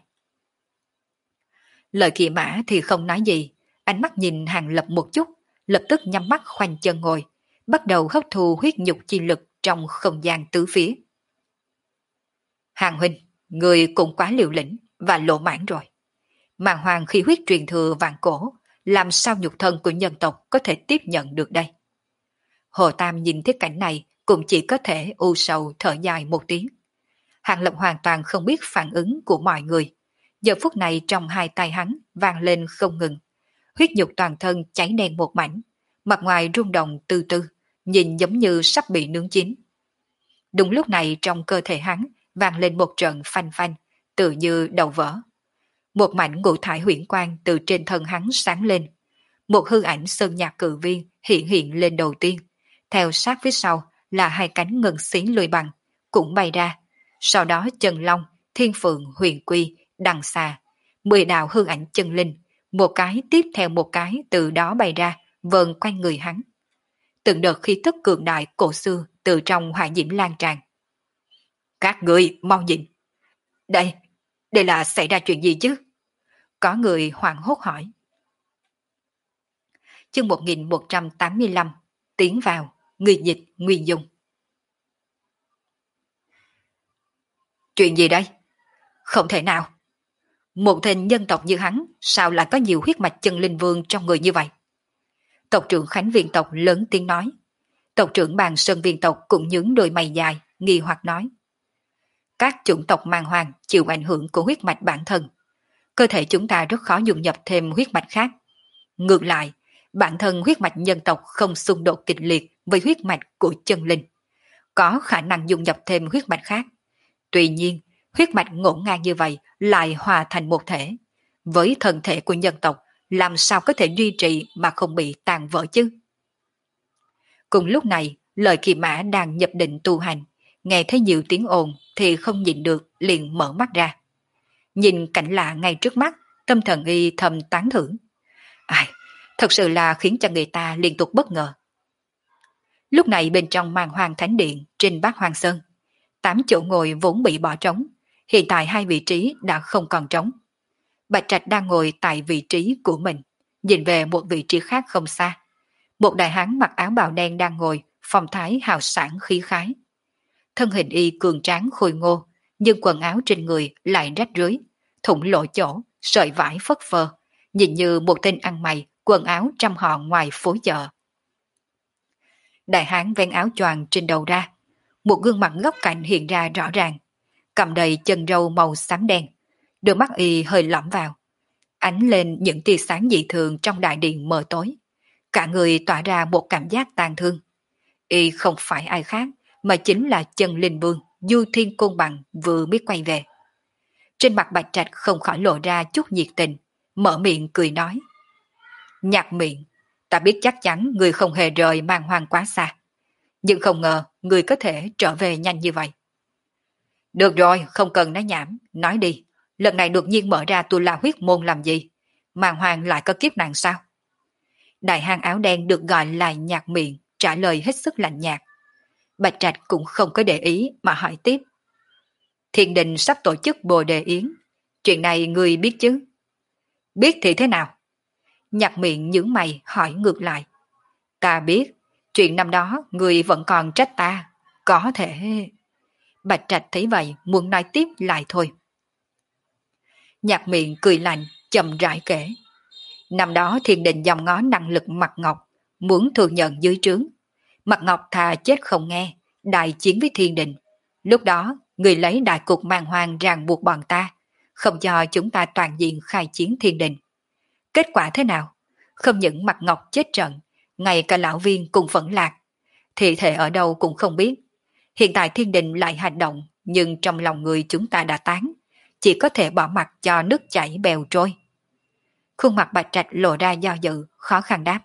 Lời Kỳ Mã thì không nói gì, ánh mắt nhìn Hàng Lập một chút, lập tức nhắm mắt khoanh chân ngồi, bắt đầu hấp thu huyết nhục chi lực trong không gian tứ phía. Hàng huynh, người cũng quá liều lĩnh và lộ mãn rồi. Màn hoàng khí huyết truyền thừa vạn cổ, làm sao nhục thân của nhân tộc có thể tiếp nhận được đây? Hồ Tam nhìn thấy cảnh này cũng chỉ có thể u sầu thở dài một tiếng. Hàng Lập hoàn toàn không biết phản ứng của mọi người, Giờ phút này trong hai tay hắn vang lên không ngừng. Huyết nhục toàn thân cháy đen một mảnh, mặt ngoài rung động từ từ, nhìn giống như sắp bị nướng chín. Đúng lúc này trong cơ thể hắn vang lên một trận phanh phanh, tự như đầu vỡ. Một mảnh ngũ thải huyễn quang từ trên thân hắn sáng lên. Một hư ảnh sơn nhạc cự viên hiện hiện lên đầu tiên, theo sát phía sau là hai cánh ngân xí lùi bằng, cũng bay ra. Sau đó chân long, thiên phượng, huyền quy, đằng xa, 10 đạo hư ảnh chân linh, một cái tiếp theo một cái từ đó bay ra, vờn quanh người hắn. Từng đợt khí tức cường đại cổ xưa từ trong hỏa diễm lan tràn. Các người mau nhìn. Đây, đây là xảy ra chuyện gì chứ? Có người hoảng hốt hỏi. Chương 1185, tiến vào, người dịch, Nguyên Dung. Chuyện gì đây? Không thể nào. Một tên nhân tộc như hắn, sao lại có nhiều huyết mạch chân linh vương trong người như vậy? Tộc trưởng Khánh Viên tộc lớn tiếng nói. Tộc trưởng Bàn Sơn Viên tộc cũng nhướng đôi mày dài, nghi hoặc nói. Các chủng tộc mang hoàng chịu ảnh hưởng của huyết mạch bản thân. Cơ thể chúng ta rất khó dung nhập thêm huyết mạch khác. Ngược lại, bản thân huyết mạch nhân tộc không xung đột kịch liệt với huyết mạch của chân linh. Có khả năng dung nhập thêm huyết mạch khác. Tuy nhiên, huyết mạch ngổn ngang như vậy lại hòa thành một thể. Với thân thể của nhân tộc, làm sao có thể duy trì mà không bị tàn vỡ chứ? Cùng lúc này, lời Kỳ Mã đang nhập định tu hành, nghe thấy nhiều tiếng ồn thì không nhịn được liền mở mắt ra. Nhìn cảnh lạ ngay trước mắt, tâm thần y thầm tán thưởng. Ai, thật sự là khiến cho người ta liên tục bất ngờ. Lúc này bên trong Màn Hoang Thánh Điện trên Bát Hoang Sơn, 8 chỗ ngồi vốn bị bỏ trống, hiện tại 2 vị trí đã không còn trống. Bạch Trạch đang ngồi tại vị trí của mình, nhìn về một vị trí khác không xa. Một đại hán mặc áo bào đen đang ngồi, phong thái hào sảng khí khái. Thân hình y cường tráng khôi ngô, nhưng quần áo trên người lại rách rưới, thủng lộ chỗ, sợi vải phất phơ, nhìn như một tên ăn mày, quần áo trăm họ ngoài phố chợ. Đại hán vén áo choàng trên đầu ra, một gương mặt góc cạnh hiện ra rõ ràng, cầm đầy chân râu màu xám đen, đôi mắt y hơi lõm vào, ánh lên những tia sáng dị thường trong đại điện mờ tối. Cả người tỏa ra một cảm giác tàn thương. Y không phải ai khác, mà chính là Chân Linh Vương, Du Thiên Côn Bằng vừa mới quay về. Trên mặt Bạch Trạch không khỏi lộ ra chút nhiệt tình, mở miệng cười nói. Nhạc miệng, ta biết chắc chắn người không hề rời Màn Hoang quá xa. Nhưng không ngờ người có thể trở về nhanh như vậy. Được rồi, không cần nói nhảm, nói đi. Lần này đột nhiên mở ra Tu La huyết môn làm gì? Màn Hoang lại có kiếp nạn sao? Đại hán áo đen được gọi là Nhạc miệng, trả lời hết sức lạnh nhạt. Bạch Trạch cũng không có để ý mà hỏi tiếp. Thiên đình sắp tổ chức Bồ Đề Yến. Chuyện này người biết chứ? Biết thì thế nào? Nhạc miệng nhướng mày hỏi ngược lại. Ta biết, chuyện năm đó người vẫn còn trách ta. Có thể... Bạch Trạch thấy vậy muốn nói tiếp lại thôi. Nhạc miệng cười lạnh, chậm rãi kể. Năm đó thiên đình dòng ngó năng lực Mặt Ngọc, muốn thừa nhận dưới trướng. Mặt Ngọc thà chết không nghe, đại chiến với thiên đình. Lúc đó, người lấy đại cục Màn Hoang ràng buộc bọn ta, không cho chúng ta toàn diện khai chiến thiên đình. Kết quả thế nào? Không những Mặt Ngọc chết trận, ngay cả lão viên cùng phẫn lạc. Thị thể ở đâu cũng không biết. Hiện tại thiên đình lại hành động, nhưng trong lòng người chúng ta đã tán, chỉ có thể bỏ mặt cho nước chảy bèo trôi. Khuôn mặt Bạch Trạch lộ ra do dự, khó khăn đáp.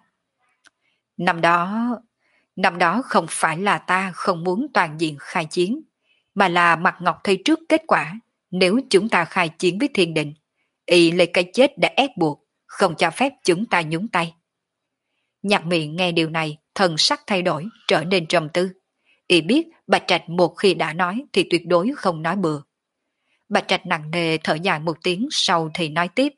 Năm đó không phải là ta không muốn toàn diện khai chiến, mà là Mặt Ngọc thấy trước kết quả, nếu chúng ta khai chiến với thiên đình, y lấy cái chết để ép buộc, không cho phép chúng ta nhúng tay. Nhạc miệng nghe điều này, thần sắc thay đổi, trở nên trầm tư. Y biết Bạch Trạch một khi đã nói thì tuyệt đối không nói bừa. Bạch Trạch nặng nề thở dài một tiếng sau thì nói tiếp.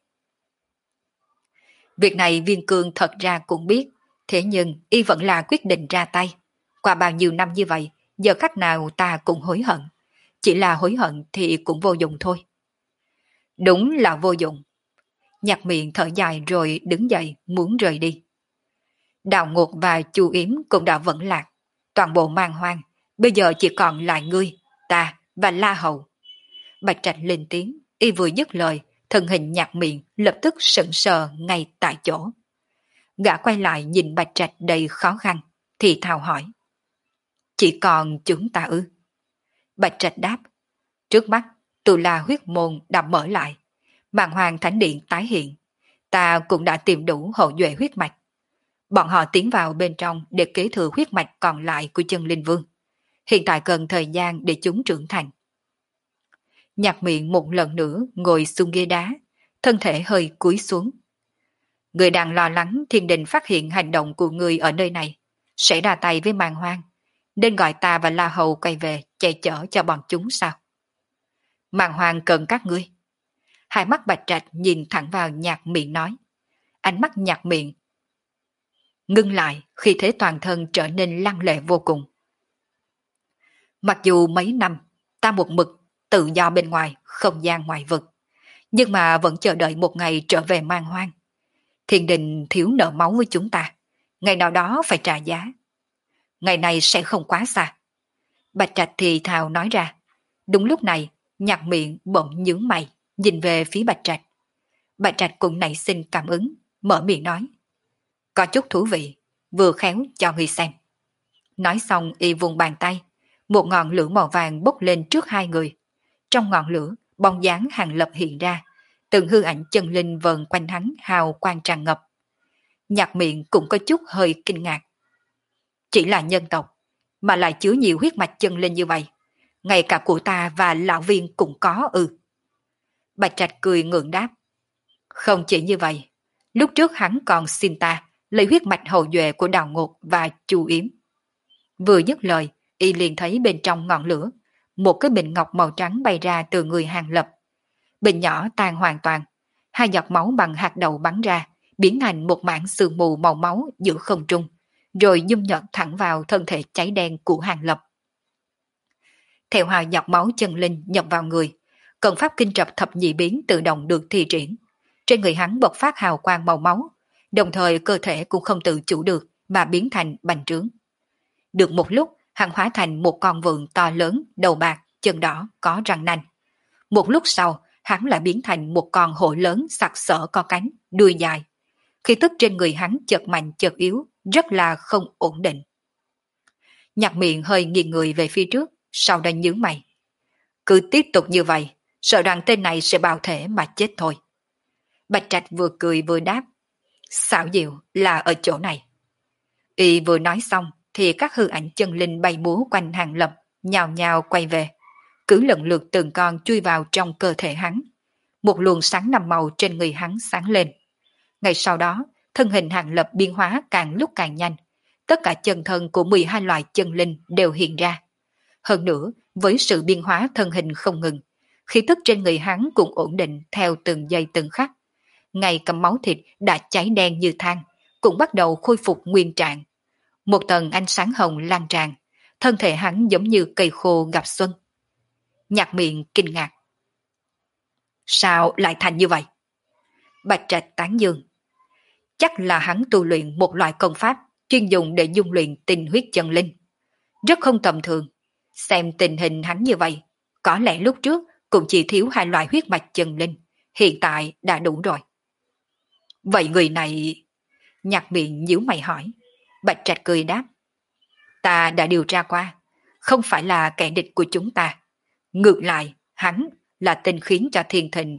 Việc này Viên Cương thật ra cũng biết, thế nhưng y vẫn là quyết định ra tay. Qua bao nhiêu năm như vậy, giờ khắc nào ta cũng hối hận. Chỉ là hối hận thì cũng vô dụng thôi. Đúng là vô dụng. Nhạc miệng thở dài rồi đứng dậy muốn rời đi. Đào Ngột và Chu Yếm cũng đã vẫn lạc. Toàn bộ Màn Hoang, bây giờ chỉ còn lại ngươi, ta và La Hầu. Bạch Trạch lên tiếng, y vừa dứt lời thân hình Nhạc Miện lập tức sững sờ ngay tại chỗ. Gã quay lại nhìn Bạch Trạch đầy khó khăn, thì thào hỏi. Chỉ còn chúng ta ư? Bạch Trạch đáp. Trước mắt, Tu La huyết môn đã mở lại. Màn Hoàng Thánh Điện tái hiện. Ta cũng đã tìm đủ hậu duệ huyết mạch. Bọn họ tiến vào bên trong để kế thừa huyết mạch còn lại của chân linh vương. Hiện tại cần thời gian để chúng trưởng thành. Nhạc Miện một lần nữa ngồi xuống ghế đá, thân thể hơi cúi xuống. Người đang lo lắng Thiên Đình phát hiện hành động của người ở nơi này, sẽ ra tay với Màn Hoang, nên gọi ta và La Hầu quay về che chở cho bọn chúng sao? Màn Hoang cần các ngươi. Hai mắt Bạch Trạch nhìn thẳng vào Nhạc Miện nói. Ánh mắt Nhạc Miện ngưng lại khi thế toàn thân trở nên lăng lệ vô cùng. Mặc dù mấy năm ta một mực tự do bên ngoài không gian ngoại vực, nhưng mà vẫn chờ đợi một ngày trở về Man Hoang. Thiên Đình thiếu nợ máu với chúng ta, ngày nào đó phải trả giá. Ngày này sẽ không quá xa. Bạch Trạch thì thào nói ra. Đúng lúc này, Nhạc Miện bỗng nhướng mày, nhìn về phía Bạch Trạch. Bạch Trạch cũng nảy sinh cảm ứng, mở miệng nói. Có chút thú vị, vừa khéo cho người xem. Nói xong y vùng bàn tay, một ngọn lửa màu vàng bốc lên trước hai người. Trong ngọn lửa, bóng dáng Hàng Lập hiện ra, từng hư ảnh chân linh vần quanh hắn hào quang tràn ngập. Nhạc Miện cũng có chút hơi kinh ngạc. Chỉ là nhân tộc, mà lại chứa nhiều huyết mạch chân linh như vậy. Ngay cả của ta và lão viên cũng có ư. Bạch Trạch cười ngượng đáp. Không chỉ như vậy, lúc trước hắn còn xin ta lấy huyết mạch hậu duệ của Đào Ngột và Chu Yếm. Vừa dứt lời, y liền thấy bên trong ngọn lửa, một cái bình ngọc màu trắng bay ra từ người Hàng Lập. Bình nhỏ tan hoàn toàn, hai giọt máu bằng hạt đậu bắn ra, biến thành một mảng sương mù màu máu giữa không trung, rồi dung nhập thẳng vào thân thể cháy đen của Hàng Lập. Theo hai giọt máu chân linh nhập vào người, cận pháp kinh trập thập nhị biến tự động được thi triển. Trên người hắn bộc phát hào quang màu máu, đồng thời cơ thể cũng không tự chủ được mà biến thành bành trướng. Được một lúc, hắn hóa thành một con vượn to lớn, đầu bạc, chân đỏ, có răng nanh. Một lúc sau, hắn lại biến thành một con hổ lớn sặc sỡ có cánh, đuôi dài. Khí tức trên người hắn chợt mạnh chợt yếu, rất là không ổn định. Nhạc Miện hơi nghiêng người về phía trước, sau đó nhướng mày. Cứ tiếp tục như vậy, sợ rằng tên này sẽ bào thể mà chết thôi. Bạch Trạch vừa cười vừa đáp. Xảo diệu là ở chỗ này. Y vừa nói xong, thì các hư ảnh chân linh bay múa quanh Hàng Lập, nhào nhào quay về. Cứ lần lượt từng con chui vào trong cơ thể hắn. Một luồng sáng năm màu trên người hắn sáng lên. Ngay sau đó, thân hình Hàng Lập biến hóa càng lúc càng nhanh. Tất cả chân thân của 12 loại chân linh đều hiện ra. Hơn nữa, với sự biến hóa thân hình không ngừng, khí tức trên người hắn cũng ổn định theo từng giây từng khắc. Ngay cả máu thịt đã cháy đen như than, cũng bắt đầu khôi phục nguyên trạng. Một tầng ánh sáng hồng lan tràn, thân thể hắn giống như cây khô gặp xuân. Nhạc Miện kinh ngạc. Sao lại thành như vậy? Bạch Trạch tán dương. Chắc là hắn tu luyện một loại công pháp chuyên dùng để dung luyện tinh huyết chân linh. Rất không tầm thường. Xem tình hình hắn như vậy, có lẽ lúc trước cũng chỉ thiếu hai loại huyết mạch chân linh, hiện tại đã đủ rồi. Vậy người này... Nhạc Miện nhíu mày hỏi. Bạch Trạch cười đáp. Ta đã điều tra qua, không phải là kẻ địch của chúng ta. Ngược lại, hắn là tên khiến cho thiên thịnh,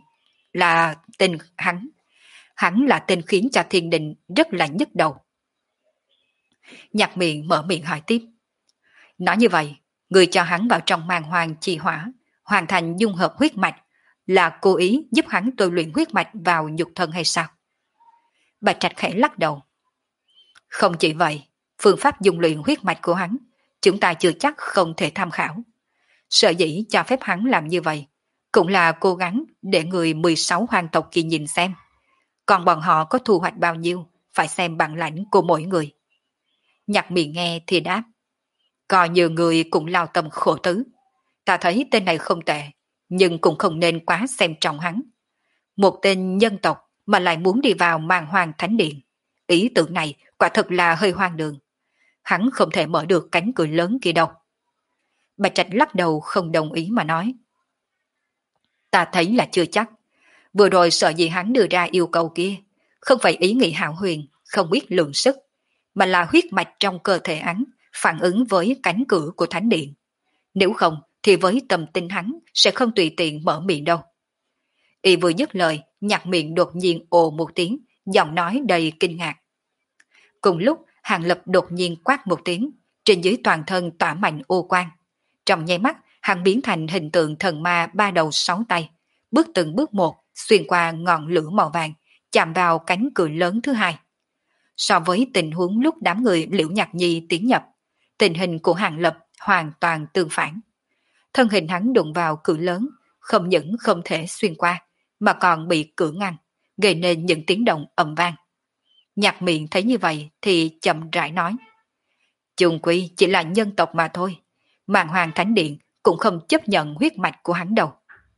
hắn là tên khiến cho thiên đình rất là nhức đầu. Nhạc Miện mở miệng hỏi tiếp. Nói như vậy, người cho hắn vào trong màn hoàng trì hỏa, hoàn thành dung hợp huyết mạch, là cố ý giúp hắn tôi luyện huyết mạch vào nhục thân hay sao? Bạch Trạch khẽ lắc đầu. Không chỉ vậy, phương pháp dung luyện huyết mạch của hắn, chúng ta chưa chắc không thể tham khảo. Sở dĩ cho phép hắn làm như vậy, cũng là cố gắng để người 16 hoàng tộc kia nhìn xem. Còn bọn họ có thu hoạch bao nhiêu, phải xem bản lãnh của mỗi người. Nhạc Miện nghe thì đáp. Có nhiều người cũng lao tâm khổ tứ. Ta thấy tên này không tệ, nhưng cũng không nên quá xem trọng hắn. Một tên nhân tộc mà lại muốn đi vào Màn Hoàng Thánh Điện. Ý tưởng này quả thật là hơi hoang đường. Hắn không thể mở được cánh cửa lớn kia đâu. Bạch Trạch lắc đầu không đồng ý mà nói. Ta thấy là chưa chắc. Vừa rồi sợ gì hắn đưa ra yêu cầu kia, không phải ý nghĩ hão huyền, không biết lượng sức, mà là huyết mạch trong cơ thể hắn phản ứng với cánh cửa của thánh điện. Nếu không thì với tâm tinh hắn sẽ không tùy tiện mở miệng đâu. Y vừa dứt lời, nhạc miệng đột nhiên ồ một tiếng, giọng nói đầy kinh ngạc. Cùng lúc, Hàng Lập đột nhiên quát một tiếng, trên dưới toàn thân tỏa mạnh ô quang. Trong nháy mắt, hắn biến thành hình tượng thần ma ba đầu sáu tay, bước từng bước một xuyên qua ngọn lửa màu vàng, chạm vào cánh cửa lớn thứ hai. So với tình huống lúc đám người Liễu Nhạc Nhi tiến nhập, tình hình của Hàng Lập hoàn toàn tương phản. Thân hình hắn đụng vào cửa lớn, không những không thể xuyên qua, mà còn bị cửa ngăn, gây nên những tiếng động ầm vang. Nhạc miệng thấy như vậy thì chậm rãi nói. Chung quy chỉ là nhân tộc mà thôi, Màn Hoàng Thánh Điện cũng không chấp nhận huyết mạch của hắn đâu.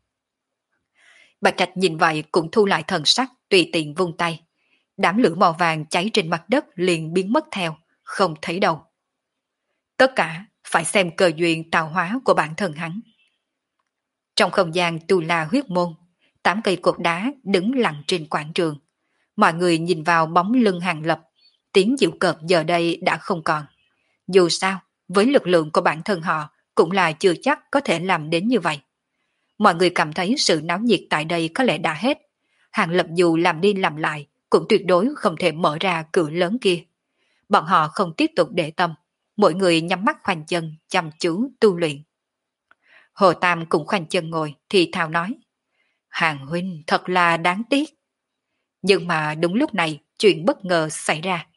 Bạch Trạch nhìn vậy cũng thu lại thần sắc, tùy tiện vung tay. Đám lửa màu vàng cháy trên mặt đất liền biến mất theo, không thấy đâu. Tất cả phải xem cơ duyên tạo hóa của bản thân hắn. Trong không gian Tu La huyết môn, 8 cây cột đá đứng lặng trên quảng trường. Mọi người nhìn vào bóng lưng Hàng Lập, tiếng giễu cợt giờ đây đã không còn. Dù sao, với lực lượng của bản thân họ cũng là chưa chắc có thể làm đến như vậy. Mọi người cảm thấy sự náo nhiệt tại đây có lẽ đã hết. Hàng Lập dù làm đi làm lại cũng tuyệt đối không thể mở ra cửa lớn kia. Bọn họ không tiếp tục để tâm, mỗi người nhắm mắt khoanh chân chăm chú tu luyện. Hồ Tam cũng khoanh chân ngồi thì thào nói. Hàng huynh thật là đáng tiếc. Nhưng mà đúng lúc này chuyện bất ngờ xảy ra.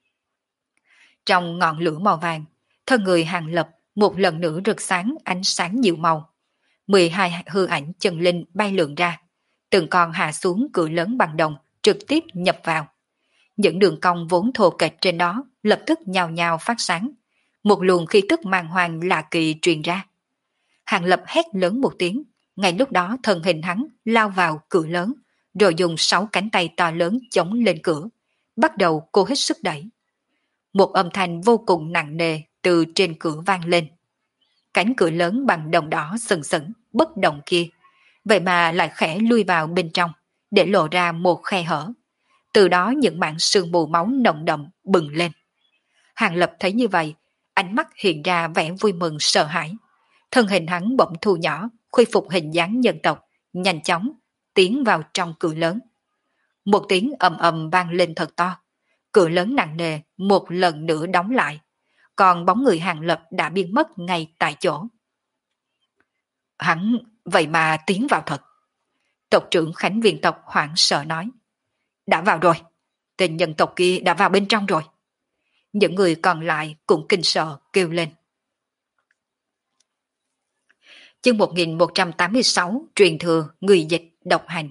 Trong ngọn lửa màu vàng, thân người Hàng Lập một lần nữa rực sáng ánh sáng nhiều màu. 12 hư ảnh chân linh bay lượn ra, từng con hạ xuống cửa lớn bằng đồng trực tiếp nhập vào. Những đường cong vốn thô kệch trên đó lập tức nhào nhào phát sáng. Một luồng khí tức màng hoàng lạ kỳ truyền ra. Hàng Lập hét lớn một tiếng, ngay lúc đó thân hình hắn lao vào cửa lớn, rồi dùng 6 cánh tay to lớn chống lên cửa, bắt đầu cố hết sức đẩy. Một âm thanh vô cùng nặng nề từ trên cửa vang lên. Cánh cửa lớn bằng đồng đỏ sừng sững, bất động kia, vậy mà lại khẽ lui vào bên trong, để lộ ra một khe hở. Từ đó những mảng sương mù máu nồng đậm bừng lên. Hàng Lập thấy như vậy, ánh mắt hiện ra vẻ vui mừng sợ hãi. Thân hình hắn bỗng thu nhỏ, khôi phục hình dáng nhân tộc, nhanh chóng tiến vào trong cửa lớn. Một tiếng ầm ầm vang lên thật to. Cửa lớn nặng nề một lần nữa đóng lại, còn bóng người Hàng Lập đã biến mất ngay tại chỗ. Hắn vậy mà tiến vào thật. Tộc trưởng Khánh Viên tộc hoảng sợ nói. Đã vào rồi, tên nhân tộc kia đã vào bên trong rồi. Những người còn lại cũng kinh sợ kêu lên. Chương 1186 truyền thừa người dịch độc hành.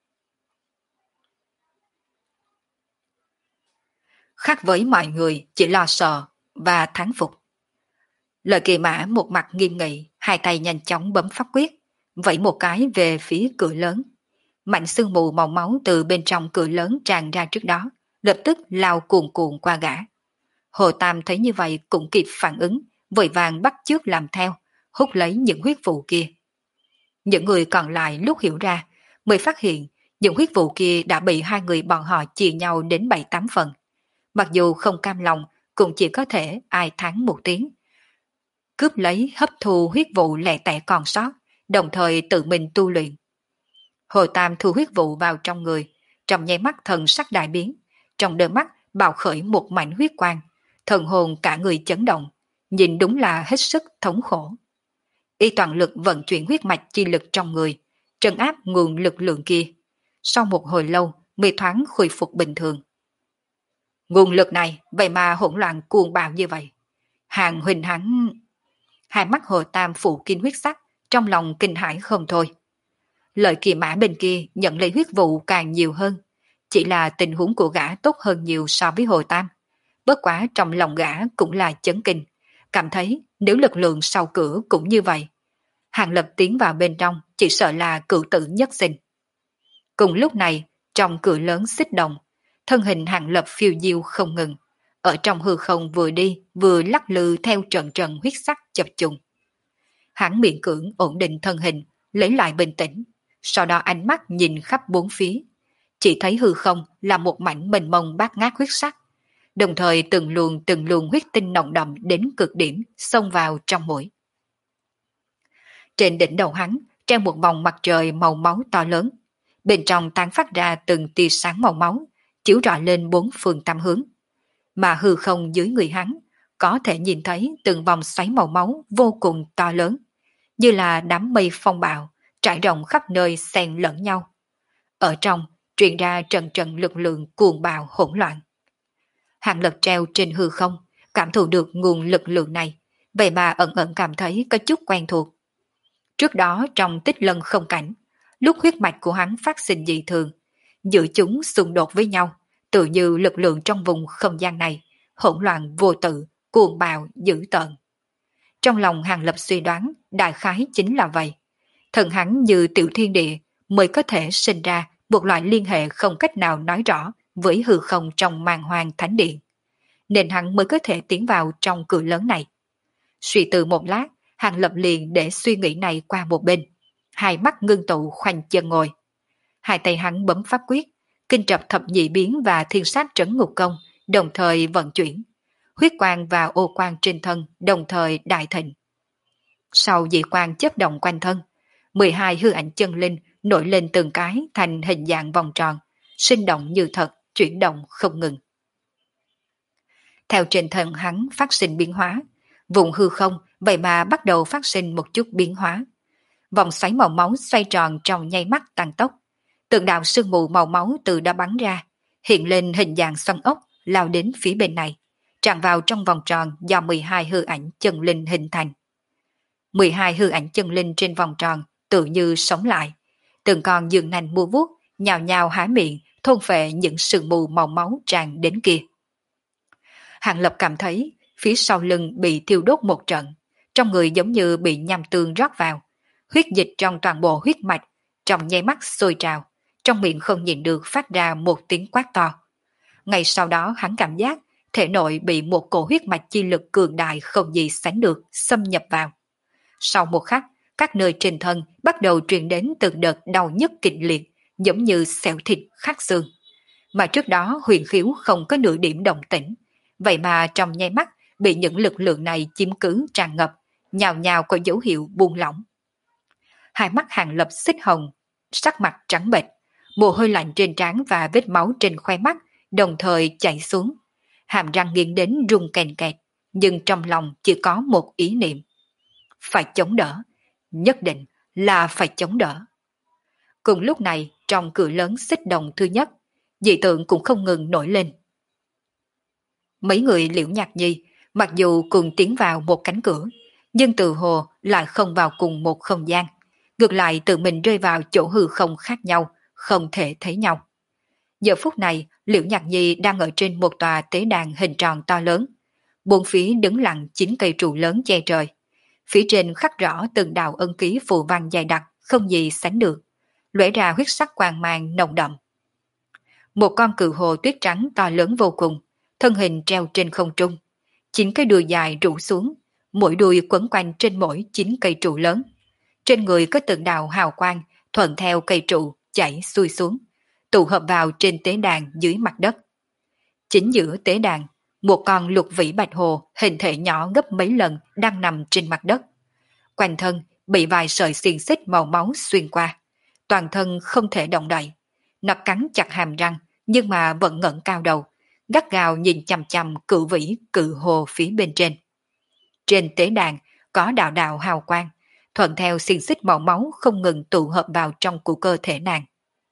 Khác với mọi người chỉ lo sợ và thán phục. Lời Kỳ Mã một mặt nghiêm nghị, hai tay nhanh chóng bấm pháp quyết, vẫy một cái về phía cửa lớn. Mảnh sương mù màu máu từ bên trong cửa lớn tràn ra trước đó, lập tức lao cuồn cuộn qua gã. Hồ Tam thấy như vậy cũng kịp phản ứng, vội vàng bắt chước làm theo, hút lấy những huyết vụ kia. Những người còn lại lúc hiểu ra, mới phát hiện những huyết vụ kia đã bị hai người bọn họ chia nhau đến 7-8 phần. Mặc dù không cam lòng, cũng chỉ có thể ai thắng một tiếng. Cướp lấy hấp thu huyết vụ lẻ tẻ còn sót, đồng thời tự mình tu luyện. Hồ Tam thu huyết vụ vào trong người, trong nháy mắt thần sắc đại biến, trong đôi mắt bạo khởi một mảnh huyết quang, thần hồn cả người chấn động, nhìn đúng là hết sức thống khổ. Y toàn lực vận chuyển huyết mạch chi lực trong người, trấn áp nguồn lực lượng kia. Sau một hồi lâu mới thoáng khôi phục bình thường. Nguồn lực này vậy mà hỗn loạn cuồng bạo như vậy. Hàng huynh hắn... Hai mắt Hồ Tam phủ kinh huyết sắc, trong lòng kinh hãi không thôi. Lợi Kỳ Mã bên kia nhận lấy huyết vụ càng nhiều hơn, chỉ là tình huống của gã tốt hơn nhiều so với Hồ Tam. Bất quá trong lòng gã cũng là chấn kinh, cảm thấy nếu lực lượng sau cửa cũng như vậy, Hàng Lập tiến vào bên trong chỉ sợ là cửu tử nhất sinh. Cùng lúc này, trong cửa lớn xích động, thân hình Hàng Lập phiêu diêu không ngừng, ở trong hư không vừa đi vừa lắc lư theo trận trận huyết sắc chập trùng. Hắn miễn cưỡng ổn định thân hình, lấy lại bình tĩnh, sau đó ánh mắt nhìn khắp bốn phía, chỉ thấy hư không là một mảnh mênh mông bát ngát huyết sắc, đồng thời từng luồng huyết tinh nồng đậm đến cực điểm xông vào trong mũi. Trên đỉnh đầu hắn treo một vòng mặt trời màu máu to lớn, bên trong tán phát ra từng tia sáng màu máu, chiếu rọi lên bốn phương tám hướng. Mà hư không dưới người hắn có thể nhìn thấy từng vòng xoáy màu máu vô cùng to lớn, như là đám mây phong bạo trải rộng khắp nơi xen lẫn nhau. Ở trong truyền ra trận trận lực lượng cuồng bạo hỗn loạn. Hàng Lập treo trên hư không, cảm thụ được nguồn lực lượng này, vậy mà ẩn ẩn cảm thấy có chút quen thuộc. Trước đó trong Tích Lân không cảnh, lúc huyết mạch của hắn phát sinh dị thường, giữa chúng xung đột với nhau, tự như lực lượng trong vùng không gian này, hỗn loạn vô tự, cuồng bạo, dữ tợn. Trong lòng Hàng Lập suy đoán, đại khái chính là vậy. Thần hắn như tiểu thiên địa mới có thể sinh ra một loại liên hệ không cách nào nói rõ với hư không trong màn hoàng thánh điện. Nên hắn mới có thể tiến vào trong cửa lớn này. Suy tư một lát, Hàng Lập liền để suy nghĩ này qua một bên. Hai mắt ngưng tụ khoanh chân ngồi. Hai tay hắn bấm pháp quyết, kinh trập thập nhị biến và thiên sát trấn ngục công đồng thời vận chuyển. Huyết quang và ô quang trên thân đồng thời đại thịnh. Sau dị quang chớp động quanh thân, 12 hư ảnh chân linh nổi lên từng cái thành hình dạng vòng tròn, sinh động như thật, chuyển động không ngừng. Theo trên thân hắn phát sinh biến hóa, vùng hư không vậy mà bắt đầu phát sinh một chút biến hóa. Vòng xoáy màu máu xoay tròn trong nháy mắt tăng tốc. Từng đạo sương mù màu máu từ đó bắn ra, hiện lên hình dạng xoắn ốc, lao đến phía bên này, tràn vào trong vòng tròn do 12 hư ảnh chân linh hình thành. 12 hư ảnh chân linh trên vòng tròn tự như sống lại, từng con dường nành mua vuốt, nhào nhào há miệng, thôn phệ những sương mù màu máu tràn đến kia. Hàng Lập cảm thấy phía sau lưng bị thiêu đốt một trận, trong người giống như bị nham tương rót vào, huyết dịch trong toàn bộ huyết mạch trong nháy mắt sôi trào, trong miệng không nhịn được phát ra một tiếng quát to. Ngay sau đó hắn cảm giác thể nội bị một cổ huyết mạch chi lực cường đại không gì sánh được xâm nhập vào. Sau một khắc, các nơi trên thân bắt đầu truyền đến từng đợt đau nhức kịch liệt, giống như xẹo thịt khắc xương. Mà trước đó huyền khiếu không có nửa điểm động tĩnh, vậy mà trong nháy mắt bị những lực lượng này chiếm cứ tràn ngập, nhào nhào có dấu hiệu buông lỏng. Hai mắt Hàng Lập xích hồng, sắc mặt trắng bệch, mồ hôi lạnh trên trán và vết máu trên khóe mắt đồng thời chảy xuống, hàm răng nghiêng đến rung kèn kẹt, nhưng trong lòng chỉ có một ý niệm: phải chống đỡ, nhất định là phải chống đỡ. Cùng lúc này, trong cửa lớn xích đồng thứ nhất, dị tượng cũng không ngừng nổi lên. Mấy người Liễu Nhạc Nhi mặc dù cùng tiến vào một cánh cửa, nhưng từ hồ lại không vào cùng một không gian, ngược lại tự mình rơi vào chỗ hư không khác nhau, không thể thấy nhau. Giờ phút này, Liễu Nhạc Nhi đang ở trên một tòa tế đàn hình tròn to lớn, bốn phía đứng lặng 9 cây trụ lớn che trời. Phía trên khắc rõ từng đạo ân ký phù văn dày đặc, không gì sánh được, lóe ra huyết sắc quang mang nồng đậm. Một con cự hồ tuyết trắng to lớn vô cùng, thân hình treo trên không trung, 9 cái đuôi dài rủ xuống, mỗi đuôi quấn quanh trên mỗi 9 cây trụ lớn. Trên người có từng đạo hào quang thuận theo cây trụ chảy xuôi xuống, tụ hợp vào trên tế đàn dưới mặt đất. Chính giữa tế đàn, một con lục vĩ bạch hồ hình thể nhỏ gấp mấy lần đang nằm trên mặt đất. Quanh thân bị vài sợi xiềng xích màu máu xuyên qua, toàn thân không thể động đậy. Nó cắn chặt hàm răng nhưng mà vẫn ngẩng cao đầu, gắt gao nhìn chằm chằm cự vĩ cự hồ phía bên trên. Trên tế đàn có đạo đạo hào quang, thuận theo xiềng xích màu máu không ngừng tụ hợp vào trong của cơ thể nàng.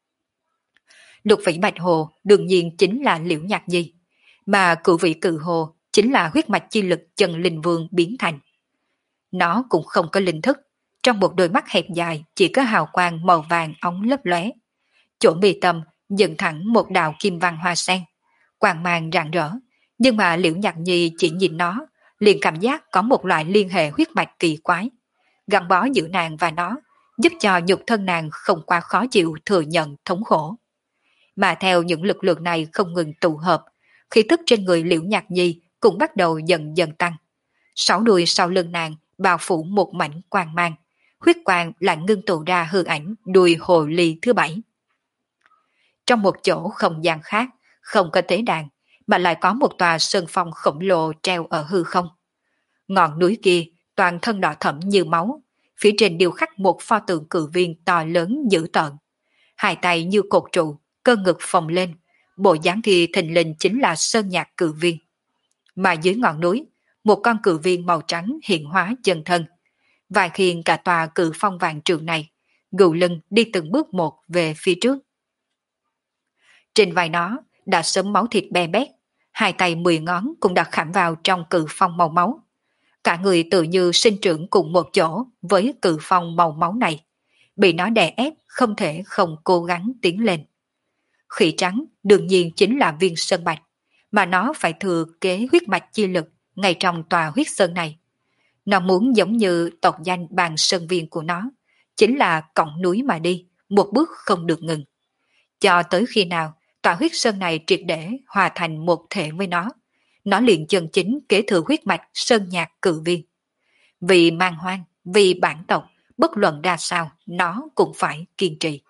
Lục vĩ bạch hồ đương nhiên chính là Liễu Nhạc Nhi, mà cự vĩ cự hồ chính là huyết mạch chi lực chân linh vương biến thành. Nó cũng không có linh thức, trong một đôi mắt hẹp dài chỉ có hào quang màu vàng óng lấp lóe. Chỗ mi tâm dựng thẳng một đạo kim văn hoa sen, quang mang rạng rỡ, nhưng mà Liễu Nhạc Nhi chỉ nhìn nó, liền cảm giác có một loại liên hệ huyết mạch kỳ quái, gắn bó giữa nàng và nó, giúp cho nhục thân nàng không qua khó chịu thừa nhận thống khổ. Mà theo những lực lượng này không ngừng tụ hợp, khí tức trên người Liễu Nhạc Nhi cũng bắt đầu dần dần tăng. 6 đuôi sau lưng nàng bao phủ một mảnh quang mang, huyết quang lại ngưng tụ ra hư ảnh đuôi hồ ly thứ 7. Trong một chỗ không gian khác, không có tế đàn, mà lại có một tòa sơn phong khổng lồ treo ở hư không. Ngọn núi kia toàn thân đỏ thẫm như máu, phía trên điêu khắc một pho tượng cự viên to lớn dữ tợn. Hai tay như cột trụ, cơ ngực phồng lên, bộ dáng kia thình lình chính là sơn nhạc cự viên. Mà dưới ngọn núi, một con cự viên màu trắng hiện hóa chân thân, và khiêng cả tòa cự phong vàng trường này, gù lưng đi từng bước một về phía trước. Trên vai nó đã sớm máu thịt be bét, hai tay 10 ngón cũng đã khảm vào trong cự phong màu máu. Cả người tự như sinh trưởng cùng một chỗ với cự phong màu máu này, bị nó đè ép không thể không cố gắng tiến lên. Khỉ trắng đương nhiên chính là viên sơn bạch, mà nó phải thừa kế huyết mạch chi lực ngay trong tòa huyết sơn này. Nó muốn giống như tộc danh bàn sơn viên của nó, chính là cõng núi mà đi, một bước không được ngừng. Cho tới khi nào tòa huyết sơn này triệt để hòa thành một thể với nó liền chân chính kế thừa huyết mạch sơn nhạc cự viên. Vì man hoang, vì bản tộc, bất luận ra sao, nó cũng phải kiên trì.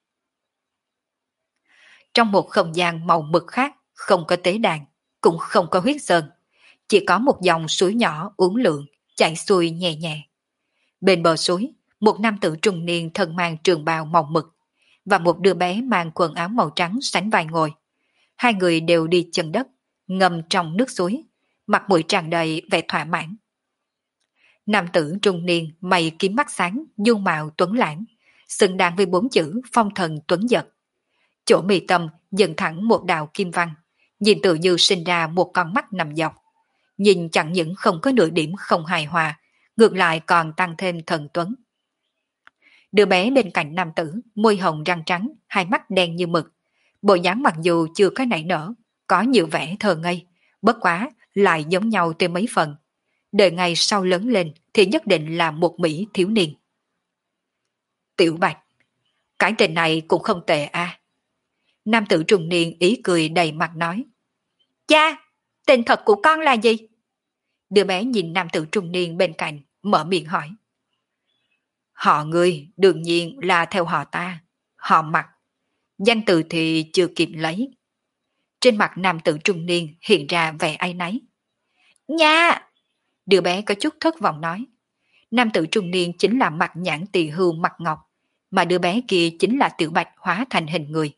Trong một không gian màu mực khác, không có tế đàn, cũng không có huyết sơn, chỉ có một dòng suối nhỏ uốn lượn, chảy xuôi nhẹ nhẹ. Bên bờ suối, một nam tử trung niên thân mang trường bào màu mực, và một đứa bé mang quần áo màu trắng sánh vai ngồi. Hai người đều đi chân đất, ngâm trong nước suối, mặt mũi tràn đầy vẻ thỏa mãn. Nam tử trung niên mày kiếm mắt sáng, dung mạo tuấn lãng, xứng đáng với 4 chữ phong thần tuấn giật. Chỗ mi tâm dần thẳng một đạo kim văn, nhìn tự như sinh ra một con mắt nằm dọc. Nhìn chẳng những không có nửa điểm không hài hòa, ngược lại còn tăng thêm thần tuấn. Đứa bé bên cạnh nam tử, môi hồng răng trắng, hai mắt đen như mực. Bộ dáng mặc dù chưa có nảy nở, có nhiều vẻ thờ ngây, bất quá lại giống nhau thêm mấy phần. Đời ngày sau lớn lên thì nhất định là một Mỹ thiếu niên. Tiểu Bạch, cái tên này cũng không tệ a. Nam tử trung niên ý cười đầy mặt nói. Cha, tên thật của con là gì? Đứa bé nhìn nam tử trung niên bên cạnh, mở miệng hỏi. Họ ngươi đương nhiên là theo họ ta, họ Mặc. Danh từ thì chưa kịp lấy. Trên mặt nam tử trung niên hiện ra vẻ áy náy. Nha! Đứa bé có chút thất vọng nói. Nam tử trung niên chính là Mặc Nhãn Tỳ Hưu Mặc Ngọc, mà đứa bé kia chính là Tiểu Bạch hóa thành hình người.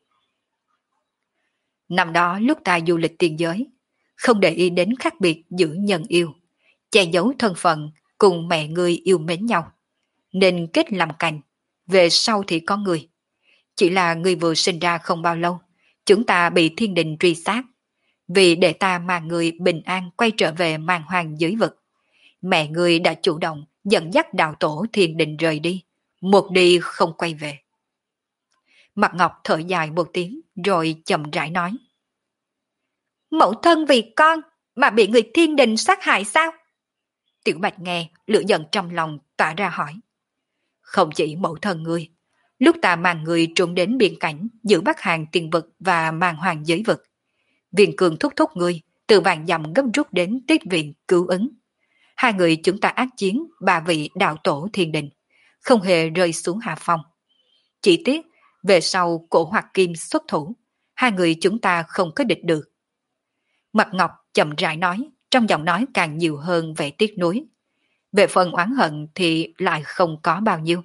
Năm đó lúc ta du lịch tiên giới, không để ý đến khác biệt giữa nhân yêu, che giấu thân phận cùng mẹ ngươi yêu mến nhau, nên kết làm cành, về sau thì có người. Chỉ là người vừa sinh ra không bao lâu, chúng ta bị thiên đình truy sát. Vì để ta mà người bình an quay trở về màn hoàng giới vực, mẹ người đã chủ động dẫn dắt đạo tổ thiên đình rời đi, một đi không quay về. Mặt Ngọc thở dài một tiếng rồi chậm rãi nói. Mẫu thân vì con mà bị người thiên đình sát hại sao? Tiểu Bạch nghe, lửa giận trong lòng tỏa ra hỏi. Không chỉ mẫu thân ngươi, lúc ta mang người trốn đến biên cảnh giữa Bắc Hàn tiền vực và màn hoàng giới vực, Viên Cường thúc thúc ngươi từ vạn dặm gấp rút đến tiết viện cứu ứng. Hai người chúng ta ác chiến ba vị đạo tổ thiên đình, không hề rơi xuống hạ phong. Chỉ tiếc về sau cổ Hoặc Kim xuất thủ, hai người chúng ta không có địch được. Mặt Ngọc chậm rãi nói, trong giọng nói càng nhiều hơn vẻ tiếc nuối. Về phần oán hận thì lại không có bao nhiêu.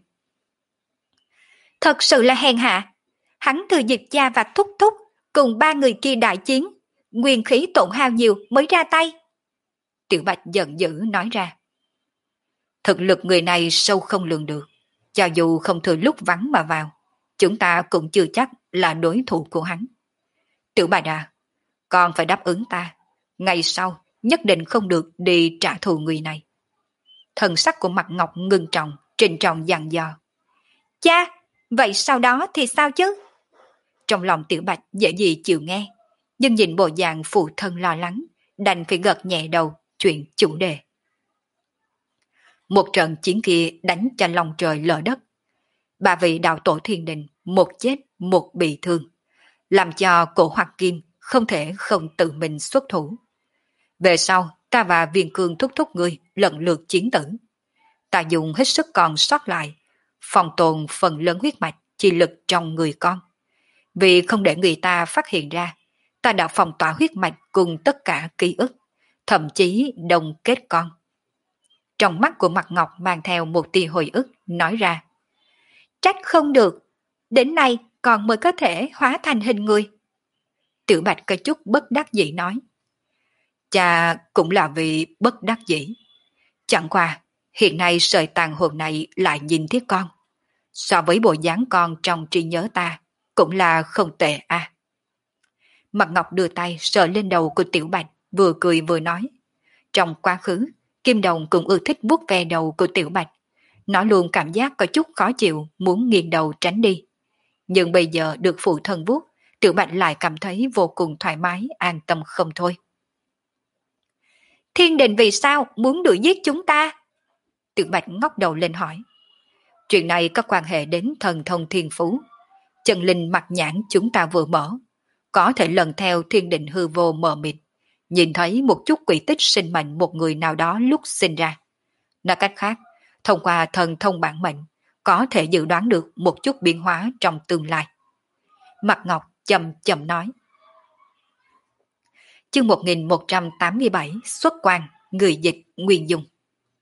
Thật sự là hèn hạ. Hắn thừa dịp cha và thúc thúc cùng ba người kia đại chiến, nguyên khí tổn hao nhiều mới ra tay. Tiểu Bạch giận dữ nói ra. Thực lực người này sâu không lường được, cho dù không thừa lúc vắng mà vào, chúng ta cũng chưa chắc là đối thủ của hắn. Tiểu Bạch à, con phải đáp ứng ta, ngày sau nhất định không được đi trả thù người này. Thần sắc của Mặt Ngọc ngưng trọng, trịnh trọng dặn dò. Cha, vậy sau đó thì sao chứ? Trong lòng Tiểu Bạch dễ gì chịu nghe, nhưng nhìn bộ dạng phụ thân lo lắng, đành phải gật nhẹ đầu chuyện chủ đề. Một trận chiến kia đánh cho lòng trời lở đất. Ba vị đạo tổ thiên đình, một chết một bị thương, làm cho cổ Hoặc Kim không thể không tự mình xuất thủ. Về sau, ta và Viên Cương thúc thúc ngươi lần lượt chiến tử. Ta dùng hết sức còn sót lại, phòng tồn phần lớn huyết mạch chi lực trong người con. Vì không để người ta phát hiện ra, ta đã phong tỏa huyết mạch cùng tất cả ký ức, thậm chí đồng kết con. Trong mắt của Mặt Ngọc mang theo một tia hồi ức, nói ra. Trách không được, đến nay còn mới có thể hóa thành hình người. Tiểu Bạch có chút bất đắc dĩ nói. Cha cũng là vì bất đắc dĩ. Chẳng qua, hiện nay sợi tàn hồn này lại nhìn thiết con. So với bộ dáng con trong trí nhớ ta, cũng là không tệ à. Mặt Ngọc đưa tay sờ lên đầu của Tiểu Bạch, vừa cười vừa nói. Trong quá khứ, Kim Đồng cũng ưa thích vuốt ve đầu của Tiểu Bạch. Nó luôn cảm giác có chút khó chịu, muốn nghiêng đầu tránh đi. Nhưng bây giờ được phụ thân vuốt, Tiểu Bạch lại cảm thấy vô cùng thoải mái, an tâm không thôi. Thiên Đình vì sao muốn đuổi giết chúng ta? Tiểu Bạch ngóc đầu lên hỏi. Chuyện này có quan hệ đến thần thông thiên phú. Chân linh mặt nhãn chúng ta vừa mở, có thể lần theo thiên định hư vô mờ mịt, nhìn thấy một chút quỹ tích sinh mệnh một người nào đó lúc sinh ra. Nói cách khác, thông qua thần thông bản mệnh, có thể dự đoán được một chút biến hóa trong tương lai. Mặt Ngọc chậm chậm nói. Chương 1187 xuất quan, người dịch Nguyên Dung.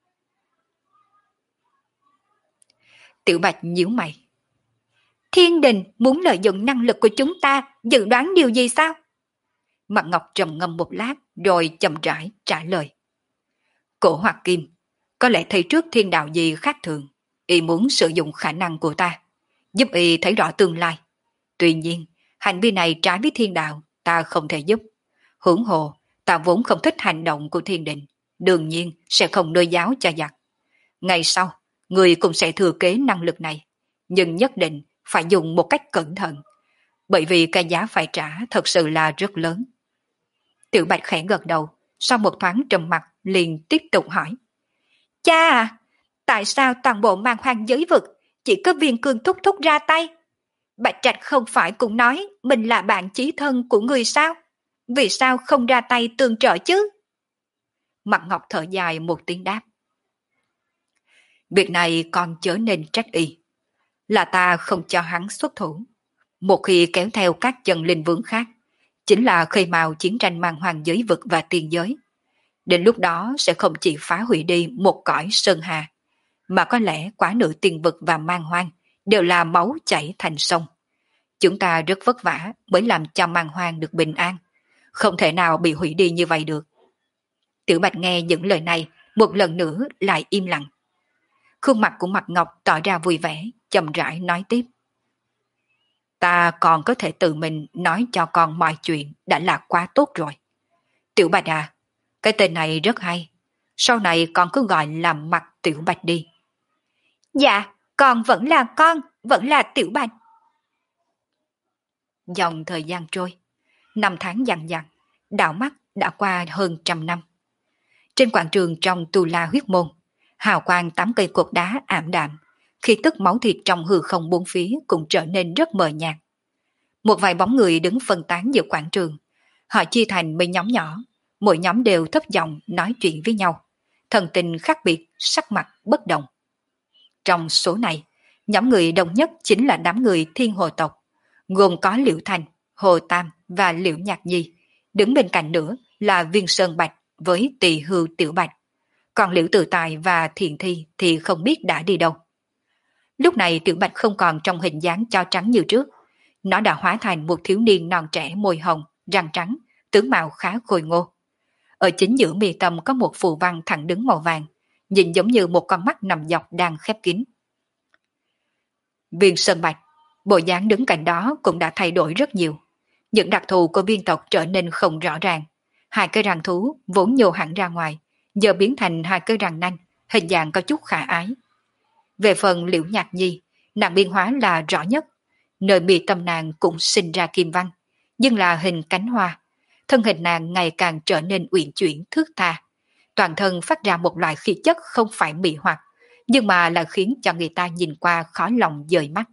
Tiểu Bạch nhíu mày. Thiên Đình muốn lợi dụng năng lực của chúng ta dự đoán điều gì sao? Mặt Ngọc trầm ngâm một lát rồi chậm rãi trả lời. Cổ Hoặc Kim có lẽ thấy trước thiên đạo gì khác thường, y muốn sử dụng khả năng của ta, giúp y thấy rõ tương lai. Tuy nhiên, hành vi này trái với thiên đạo, ta không thể giúp. Huống hồ, ta vốn không thích hành động của thiên định, đương nhiên sẽ không nuôi giáo cho giặc. Ngày sau, người cũng sẽ thừa kế năng lực này, nhưng nhất định phải dùng một cách cẩn thận, bởi vì cái giá phải trả thật sự là rất lớn. Tiểu Bạch khẽ gật đầu, sau một thoáng trầm mặc liền tiếp tục hỏi. Cha à, tại sao toàn bộ màn hoang giới vực chỉ có Viên Cương thúc thúc ra tay? Bạch Trạch không phải cũng nói mình là bạn chí thân của người sao? Vì sao không ra tay tương trợ chứ? Mặt Ngọc thở dài một tiếng đáp. Việc này còn chớ nên trách y. Là ta không cho hắn xuất thủ. Một khi kéo theo các chân linh vương khác, chính là khơi mào chiến tranh mang hoàng giới vực và tiên giới. Đến lúc đó sẽ không chỉ phá hủy đi một cõi sơn hà, mà có lẽ quá nửa tiên vực và mang hoang đều là máu chảy thành sông. Chúng ta rất vất vả mới làm cho mang hoang được bình an, không thể nào bị hủy đi như vậy được. Tiểu Bạch nghe những lời này một lần nữa lại im lặng. Khuôn mặt của Mặt Ngọc tỏ ra vui vẻ, chậm rãi nói tiếp. Ta còn có thể tự mình nói cho con mọi chuyện đã là quá tốt rồi. Tiểu Bạch à, cái tên này rất hay. Sau này con cứ gọi là Mặt Tiểu Bạch đi. Dạ, con vẫn là con, vẫn là Tiểu Bạch. Dòng thời gian trôi, năm tháng dằng dặc, đảo mắt đã qua hơn 100 năm. Trên quảng trường trong Tu La huyết môn, hào quang 8 cây cột đá ảm đạm, khi tức máu thịt trong hư không bốn phía cũng trở nên rất mờ nhạt. Một vài bóng người đứng phân tán giữa quảng trường, họ chia thành mấy nhóm nhỏ, mỗi nhóm đều thấp giọng nói chuyện với nhau, thần tình khác biệt, sắc mặt bất đồng. Trong số này, nhóm người đông nhất chính là đám người Thiên Hồ tộc, gồm có Liễu Thành, Hồ Tam và Liễu Nhạc Nhi, đứng bên cạnh nữa là Viên Sơn Bạch với Tỳ Hưu Tiểu Bạch, còn Liễu Tự Tài và Thiện Thi thì không biết đã đi đâu. Lúc này Tiểu Bạch không còn trong hình dáng cho trắng như trước, nó đã hóa thành một thiếu niên non trẻ môi hồng, răng trắng, tướng mạo khá khôi ngô. Ở chính giữa mi tâm có một phù văn thẳng đứng màu vàng, nhìn giống như một con mắt nằm dọc đang khép kín. Viên Sơn Bạch, bộ dáng đứng cạnh đó cũng đã thay đổi rất nhiều. Những đặc thù của viên tộc trở nên không rõ ràng. Hai cái răng thú vốn nhô hẳn ra ngoài, giờ biến thành hai cái răng nanh, hình dạng có chút khả ái. Về phần Liễu Nhạc Nhi, nàng biến hóa là rõ nhất. Nơi mi tâm nàng cũng sinh ra kim văn, nhưng là hình cánh hoa. Thân hình nàng ngày càng trở nên uyển chuyển thướt tha. Toàn thân phát ra một loại khí chất không phải mị hoặc, nhưng mà là khiến cho người ta nhìn qua khó lòng dời mắt.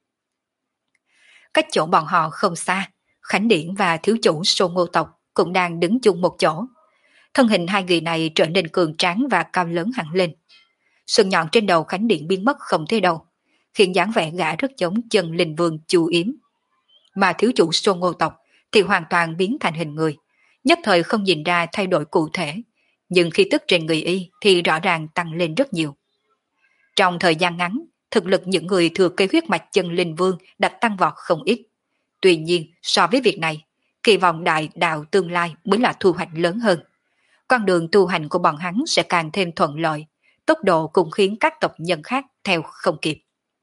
Cách chỗ bọn họ không xa, Khánh Điển và thiếu chủ Sô Ngô tộc cũng đang đứng chung một chỗ. Thân hình hai người này trở nên cường tráng và cao lớn hẳn lên. sừng nhọn trên đầu Khánh Điện biến mất không thấy đâu, khiến dáng vẻ gã rất giống chân linh vương Chu Yếm. Mà thiếu chủ Xô Ngô tộc thì hoàn toàn biến thành hình người, nhất thời không nhìn ra thay đổi cụ thể, nhưng khi tức trên người y thì rõ ràng tăng lên rất nhiều. Trong thời gian ngắn, thực lực những người thừa kế huyết mạch chân linh vương đã tăng vọt không ít. Tuy nhiên, so với việc này, kỳ vọng đại đạo tương lai mới là thu hoạch lớn hơn. Con đường tu hành của bọn hắn sẽ càng thêm thuận lợi, tốc độ cũng khiến các tộc nhân khác theo không kịp.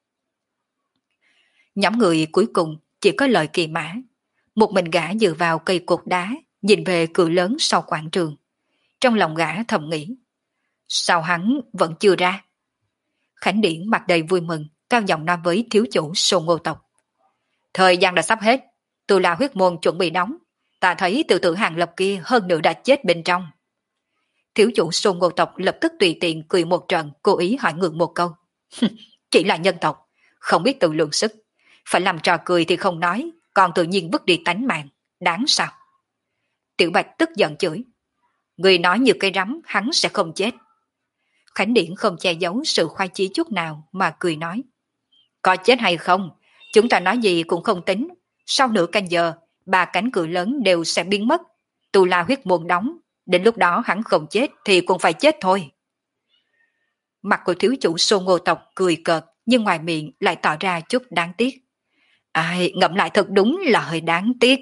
Nhóm người cuối cùng chỉ có Lợi Kỳ Mã. Một mình gã dựa vào cây cột đá, nhìn về cửa lớn sau quảng trường. Trong lòng gã thầm nghĩ, sao hắn vẫn chưa ra? Khánh Điển mặt đầy vui mừng, cao giọng nói với thiếu chủ Sô Ngô tộc. Thời gian đã sắp hết, Tu La huyết môn chuẩn bị đóng. Ta thấy tự tử Hàng Lập kia hơn nữa đã chết bên trong. Thiếu chủ Sô Ngô tộc lập tức tùy tiện cười một trận, cố ý hỏi ngược một câu. Chỉ là nhân tộc, không biết tự lượng sức. Phải làm trò cười thì không nói, còn tự nhiên vứt đi tánh mạng, đáng sao? Tiểu Bạch tức giận chửi. Người nói như cây rắm, hắn sẽ không chết. Khánh Điển không che giấu sự khoái chí chút nào mà cười nói. Có chết hay không, chúng ta nói gì cũng không tính. Sau nửa canh giờ, 3 cánh cửa lớn đều sẽ biến mất. Tu La huyết môn đóng, đến lúc đó hắn không chết thì cũng phải chết thôi. Mặt của thiếu chủ Sô Ngô tộc cười cợt, nhưng ngoài miệng lại tỏ ra chút đáng tiếc. Ai, ngẫm lại thật đúng là hơi đáng tiếc.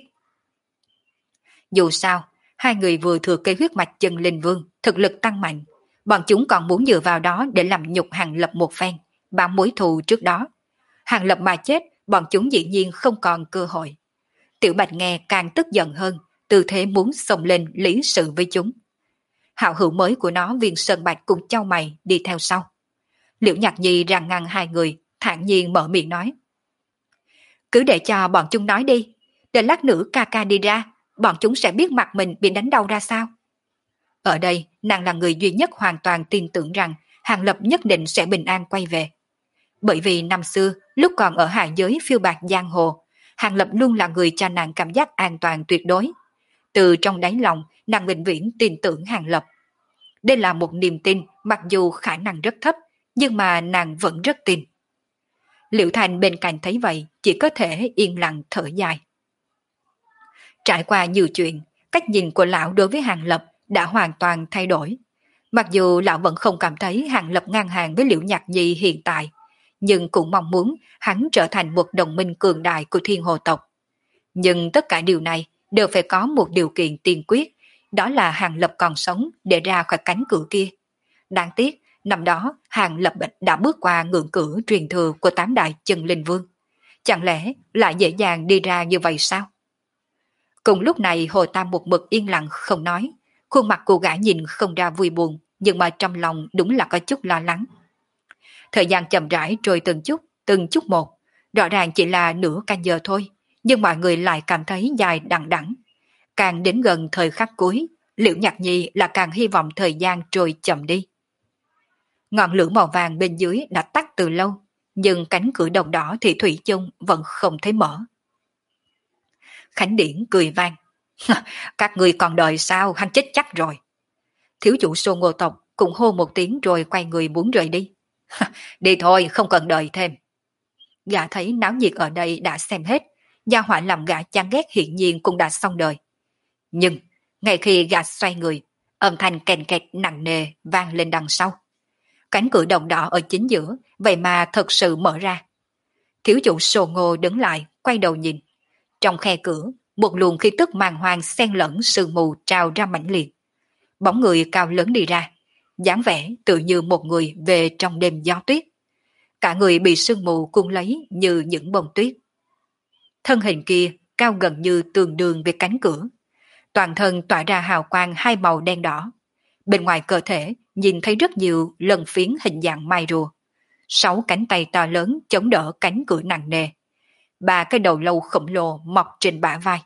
Dù sao, hai người vừa thừa kế huyết mạch chân linh vương, thực lực tăng mạnh. Bọn chúng còn muốn dựa vào đó để làm nhục Hàng Lập một phen, báo mối thù trước đó. Hàng Lập mà chết, bọn chúng dĩ nhiên không còn cơ hội. Tiểu Bạch nghe càng tức giận hơn, tư thế muốn xông lên lý sự với chúng. Hảo hữu mới của nó Viên Sơn Bạch cùng chau mày đi theo sau. Liễu Nhạc Nhi ràng ngăn hai người, thản nhiên mở miệng nói. Cứ để cho bọn chúng nói đi, để lát nữa ca ca đi ra, bọn chúng sẽ biết mặt mình bị đánh đau ra sao. Ở đây, nàng là người duy nhất hoàn toàn tin tưởng rằng Hàng Lập nhất định sẽ bình an quay về. Bởi vì năm xưa, lúc còn ở hạ giới phiêu bạt giang hồ, Hàng Lập luôn là người cho nàng cảm giác an toàn tuyệt đối. Từ trong đáy lòng, nàng vĩnh viễn tin tưởng Hàng Lập. Đây là một niềm tin mặc dù khả năng rất thấp, nhưng mà nàng vẫn rất tin. Liễu Thành bên cạnh thấy vậy, chỉ có thể yên lặng thở dài. Trải qua nhiều chuyện, cách nhìn của lão đối với Hàng Lập đã hoàn toàn thay đổi. Mặc dù lão vẫn không cảm thấy Hàng Lập ngang hàng với Liễu Nhạc Nhi hiện tại, nhưng cũng mong muốn hắn trở thành một đồng minh cường đại của Thiên Hồ tộc. Nhưng tất cả điều này đều phải có một điều kiện tiên quyết, đó là Hàng Lập còn sống để ra khỏi cánh cửa kia. Đáng tiếc, năm đó Hàng Lập đã bước qua ngưỡng cửa truyền thừa của 8 đại chân linh vương. Chẳng lẽ lại dễ dàng đi ra như vậy sao? Cùng lúc này Hồ Tam một mực yên lặng không nói, khuôn mặt của gã nhìn không ra vui buồn, nhưng mà trong lòng đúng là có chút lo lắng. Thời gian chậm rãi trôi từng chút một, rõ ràng chỉ là nửa canh giờ thôi, nhưng mọi người lại cảm thấy dài đằng đẵng. Càng đến gần thời khắc cuối, Liễu Nhạc Nhi là càng hy vọng thời gian trôi chậm đi. Ngọn lửa màu vàng bên dưới đã tắt từ lâu, nhưng cánh cửa đồng đỏ thì thủy chung vẫn không thấy mở. Khánh Điển cười vang. Các người còn đợi sao, hắn chết chắc rồi. Thiếu chủ Sô Ngô tộc cũng hô một tiếng rồi quay người muốn rời đi. Đi thôi, không cần đợi thêm. Gã thấy náo nhiệt ở đây đã xem hết, gia hỏa làm gã chán ghét hiển nhiên cũng đã xong đời. Nhưng, ngay khi gã xoay người, âm thanh kèn kẹt nặng nề vang lên đằng sau. Cánh cửa đồng đỏ ở chính giữa, vậy mà thật sự mở ra. Thiếu chủ Sô Ngô đứng lại, quay đầu nhìn. Trong khe cửa, một luồng khí tức màng hoàng xen lẫn sương mù trào ra mãnh liệt. Bóng người cao lớn đi ra, dáng vẻ tự như một người về trong đêm gió tuyết. Cả người bị sương mù cuốn lấy như những bông tuyết. Thân hình kia cao gần như tương đương với cánh cửa. Toàn thân tỏa ra hào quang hai màu đen đỏ. Bên ngoài cơ thể nhìn thấy rất nhiều lân phiến hình dạng mai rùa. 6 cánh tay to lớn chống đỡ cánh cửa nặng nề. 3 cái đầu lâu khổng lồ mọc trên bả vai.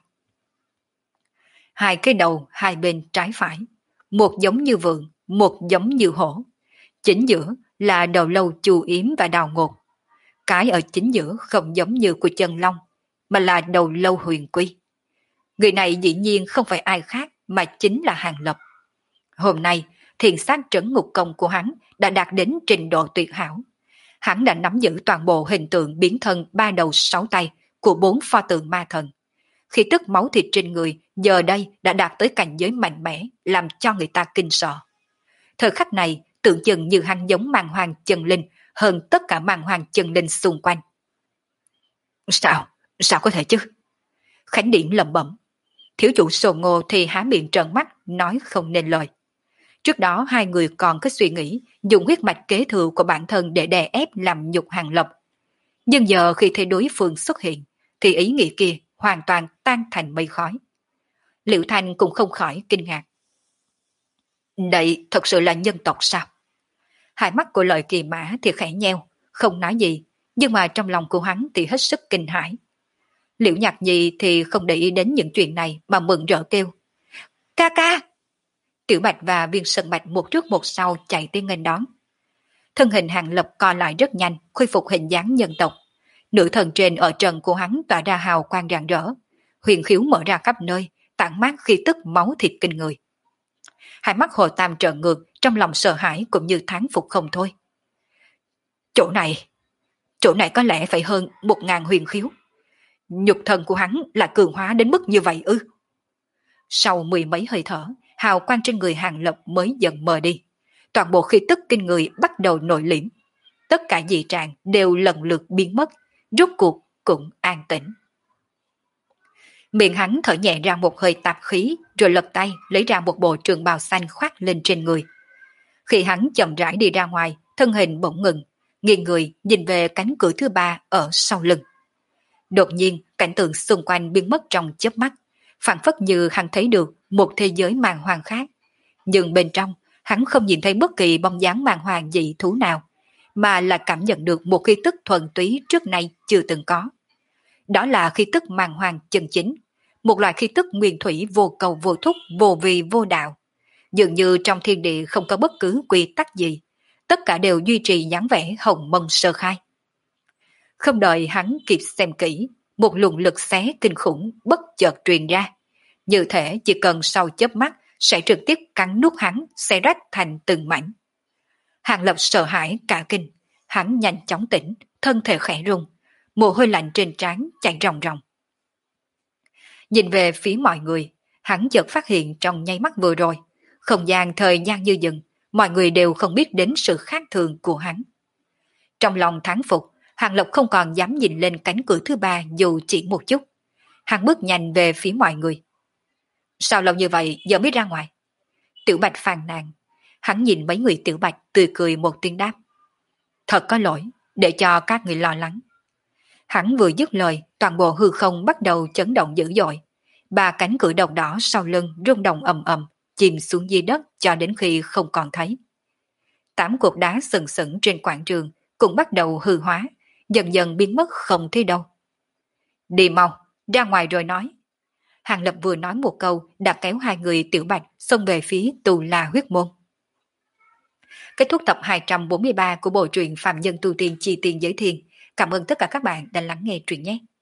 2 cái đầu hai bên trái phải. Một giống như vượn, một giống như hổ. Chính giữa là đầu lâu Chu Yếm và Đào Ngột. Cái ở chính giữa không giống như của Chân Long, mà là đầu lâu Huyền Quy. Người này dĩ nhiên không phải ai khác mà chính là Hàng Lập. Hôm nay, thiền sát trấn ngục công của hắn đã đạt đến trình độ tuyệt hảo. Hắn đã nắm giữ toàn bộ hình tượng biến thân 3 đầu 6 tay của 4 pho tượng ma thần. Khi tức máu thịt trên người giờ đây đã đạt tới cảnh giới mạnh mẽ, làm cho người ta kinh sợ. Thời khắc này tưởng chừng như hắn giống màn hoàng chân linh hơn tất cả màn hoàng chân linh xung quanh. Sao? Sao có thể chứ? Khánh Điển lẩm bẩm. Thiếu chủ Sồ Ngô thì há miệng trợn mắt, nói không nên lời. Trước đó hai người còn có suy nghĩ dùng huyết mạch kế thừa của bản thân để đè ép làm nhục Hàng Lập. Nhưng giờ khi thấy đối phương xuất hiện, thì ý nghĩ kia hoàn toàn tan thành mây khói. Liễu Thanh cũng không khỏi kinh ngạc. Đây thật sự là nhân tộc sao? Hai mắt của Lợi Kỳ Mã thì khẽ nheo, không nói gì, nhưng mà trong lòng của hắn thì hết sức kinh hãi. Liễu Nhạc Nhi thì không để ý đến những chuyện này mà mừng rỡ kêu. Ca ca! Tiểu Bạch và Viên Sơn Bạch một trước một sau chạy tiến nghênh đón. Thân hình Hàng Lập co lại rất nhanh, khôi phục hình dáng nhân tộc. Nữ thần trên ở trần của hắn tỏa ra hào quang rạng rỡ, huyền khiếu mở ra khắp nơi, tản mát khí tức máu thịt kinh người. Hai mắt Hồ Tam trợn ngược, trong lòng sợ hãi cũng như thán phục không thôi. Chỗ này có lẽ phải hơn 1000 huyền khiếu. Nhục thần của hắn là cường hóa đến mức như vậy ư? Sau 10 mấy hơi thở, hào quang trên người Hàng Lập mới dần mờ đi. Toàn bộ khí tức kinh người bắt đầu nội liễm. Tất cả dị trạng đều lần lượt biến mất, rốt cuộc cũng an tĩnh. Miệng hắn thở nhẹ ra một hơi tạp khí, rồi lật tay lấy ra một bộ trường bào xanh khoác lên trên người. Khi hắn chậm rãi đi ra ngoài, thân hình bỗng ngừng, nghiêng người nhìn về cánh cửa thứ 3 ở sau lưng. Đột nhiên, cảnh tượng xung quanh biến mất trong chớp mắt, phảng phất như hắn thấy được một thế giới màn hoàng khác. Nhưng bên trong, hắn không nhìn thấy bất kỳ bóng dáng màn hoàng dị thú nào, mà là cảm nhận được một khí tức thuần túy trước nay chưa từng có. Đó là khí tức màn hoàng chân chính, một loại khí tức nguyên thủy vô cầu vô thúc, vô vi vô đạo. Dường như trong thiên địa không có bất cứ quy tắc gì, tất cả đều duy trì dáng vẻ hồng mông sơ khai. Không đợi hắn kịp xem kỹ, một luồng lực xé kinh khủng bất chợt truyền ra. Như thể chỉ cần sau chớp mắt sẽ trực tiếp cắn nuốt hắn, xé rách thành từng mảnh. Hàng Lập sợ hãi cả kinh, hắn nhanh chóng tỉnh, thân thể khẽ rung, mồ hôi lạnh trên trán chảy ròng ròng. Nhìn về phía mọi người, hắn chợt phát hiện trong nháy mắt vừa rồi, không gian thời gian như dừng, mọi người đều không biết đến sự khác thường của hắn. Trong lòng thán phục, Hàng Lập không còn dám nhìn lên cánh cửa thứ 3 dù chỉ một chút. Hắn bước nhanh về phía mọi người. Sao lâu như vậy giờ mới ra ngoài? Tiểu Bạch phàn nàn. Hắn nhìn mấy người Tiểu Bạch tươi cười một tiếng đáp. Thật có lỗi, để cho các người lo lắng. Hắn vừa dứt lời, toàn bộ hư không bắt đầu chấn động dữ dội. 3 cánh cửa độc đỏ sau lưng rung động ầm ầm, chìm xuống dưới đất cho đến khi không còn thấy. 8 cột đá sừng sững trên quảng trường cũng bắt đầu hư hóa, dần dần biến mất không thấy đâu. Đi mau, ra ngoài rồi nói. Hàng Lập vừa nói một câu đã kéo hai người Tiểu Bạch xông về phía Tù La huyết môn. Kết thúc tập 243 của bộ truyện Phạm Nhân Tu Tiên Chi Tiên Giới Thiên. Cảm ơn tất cả các bạn đã lắng nghe truyện nhé.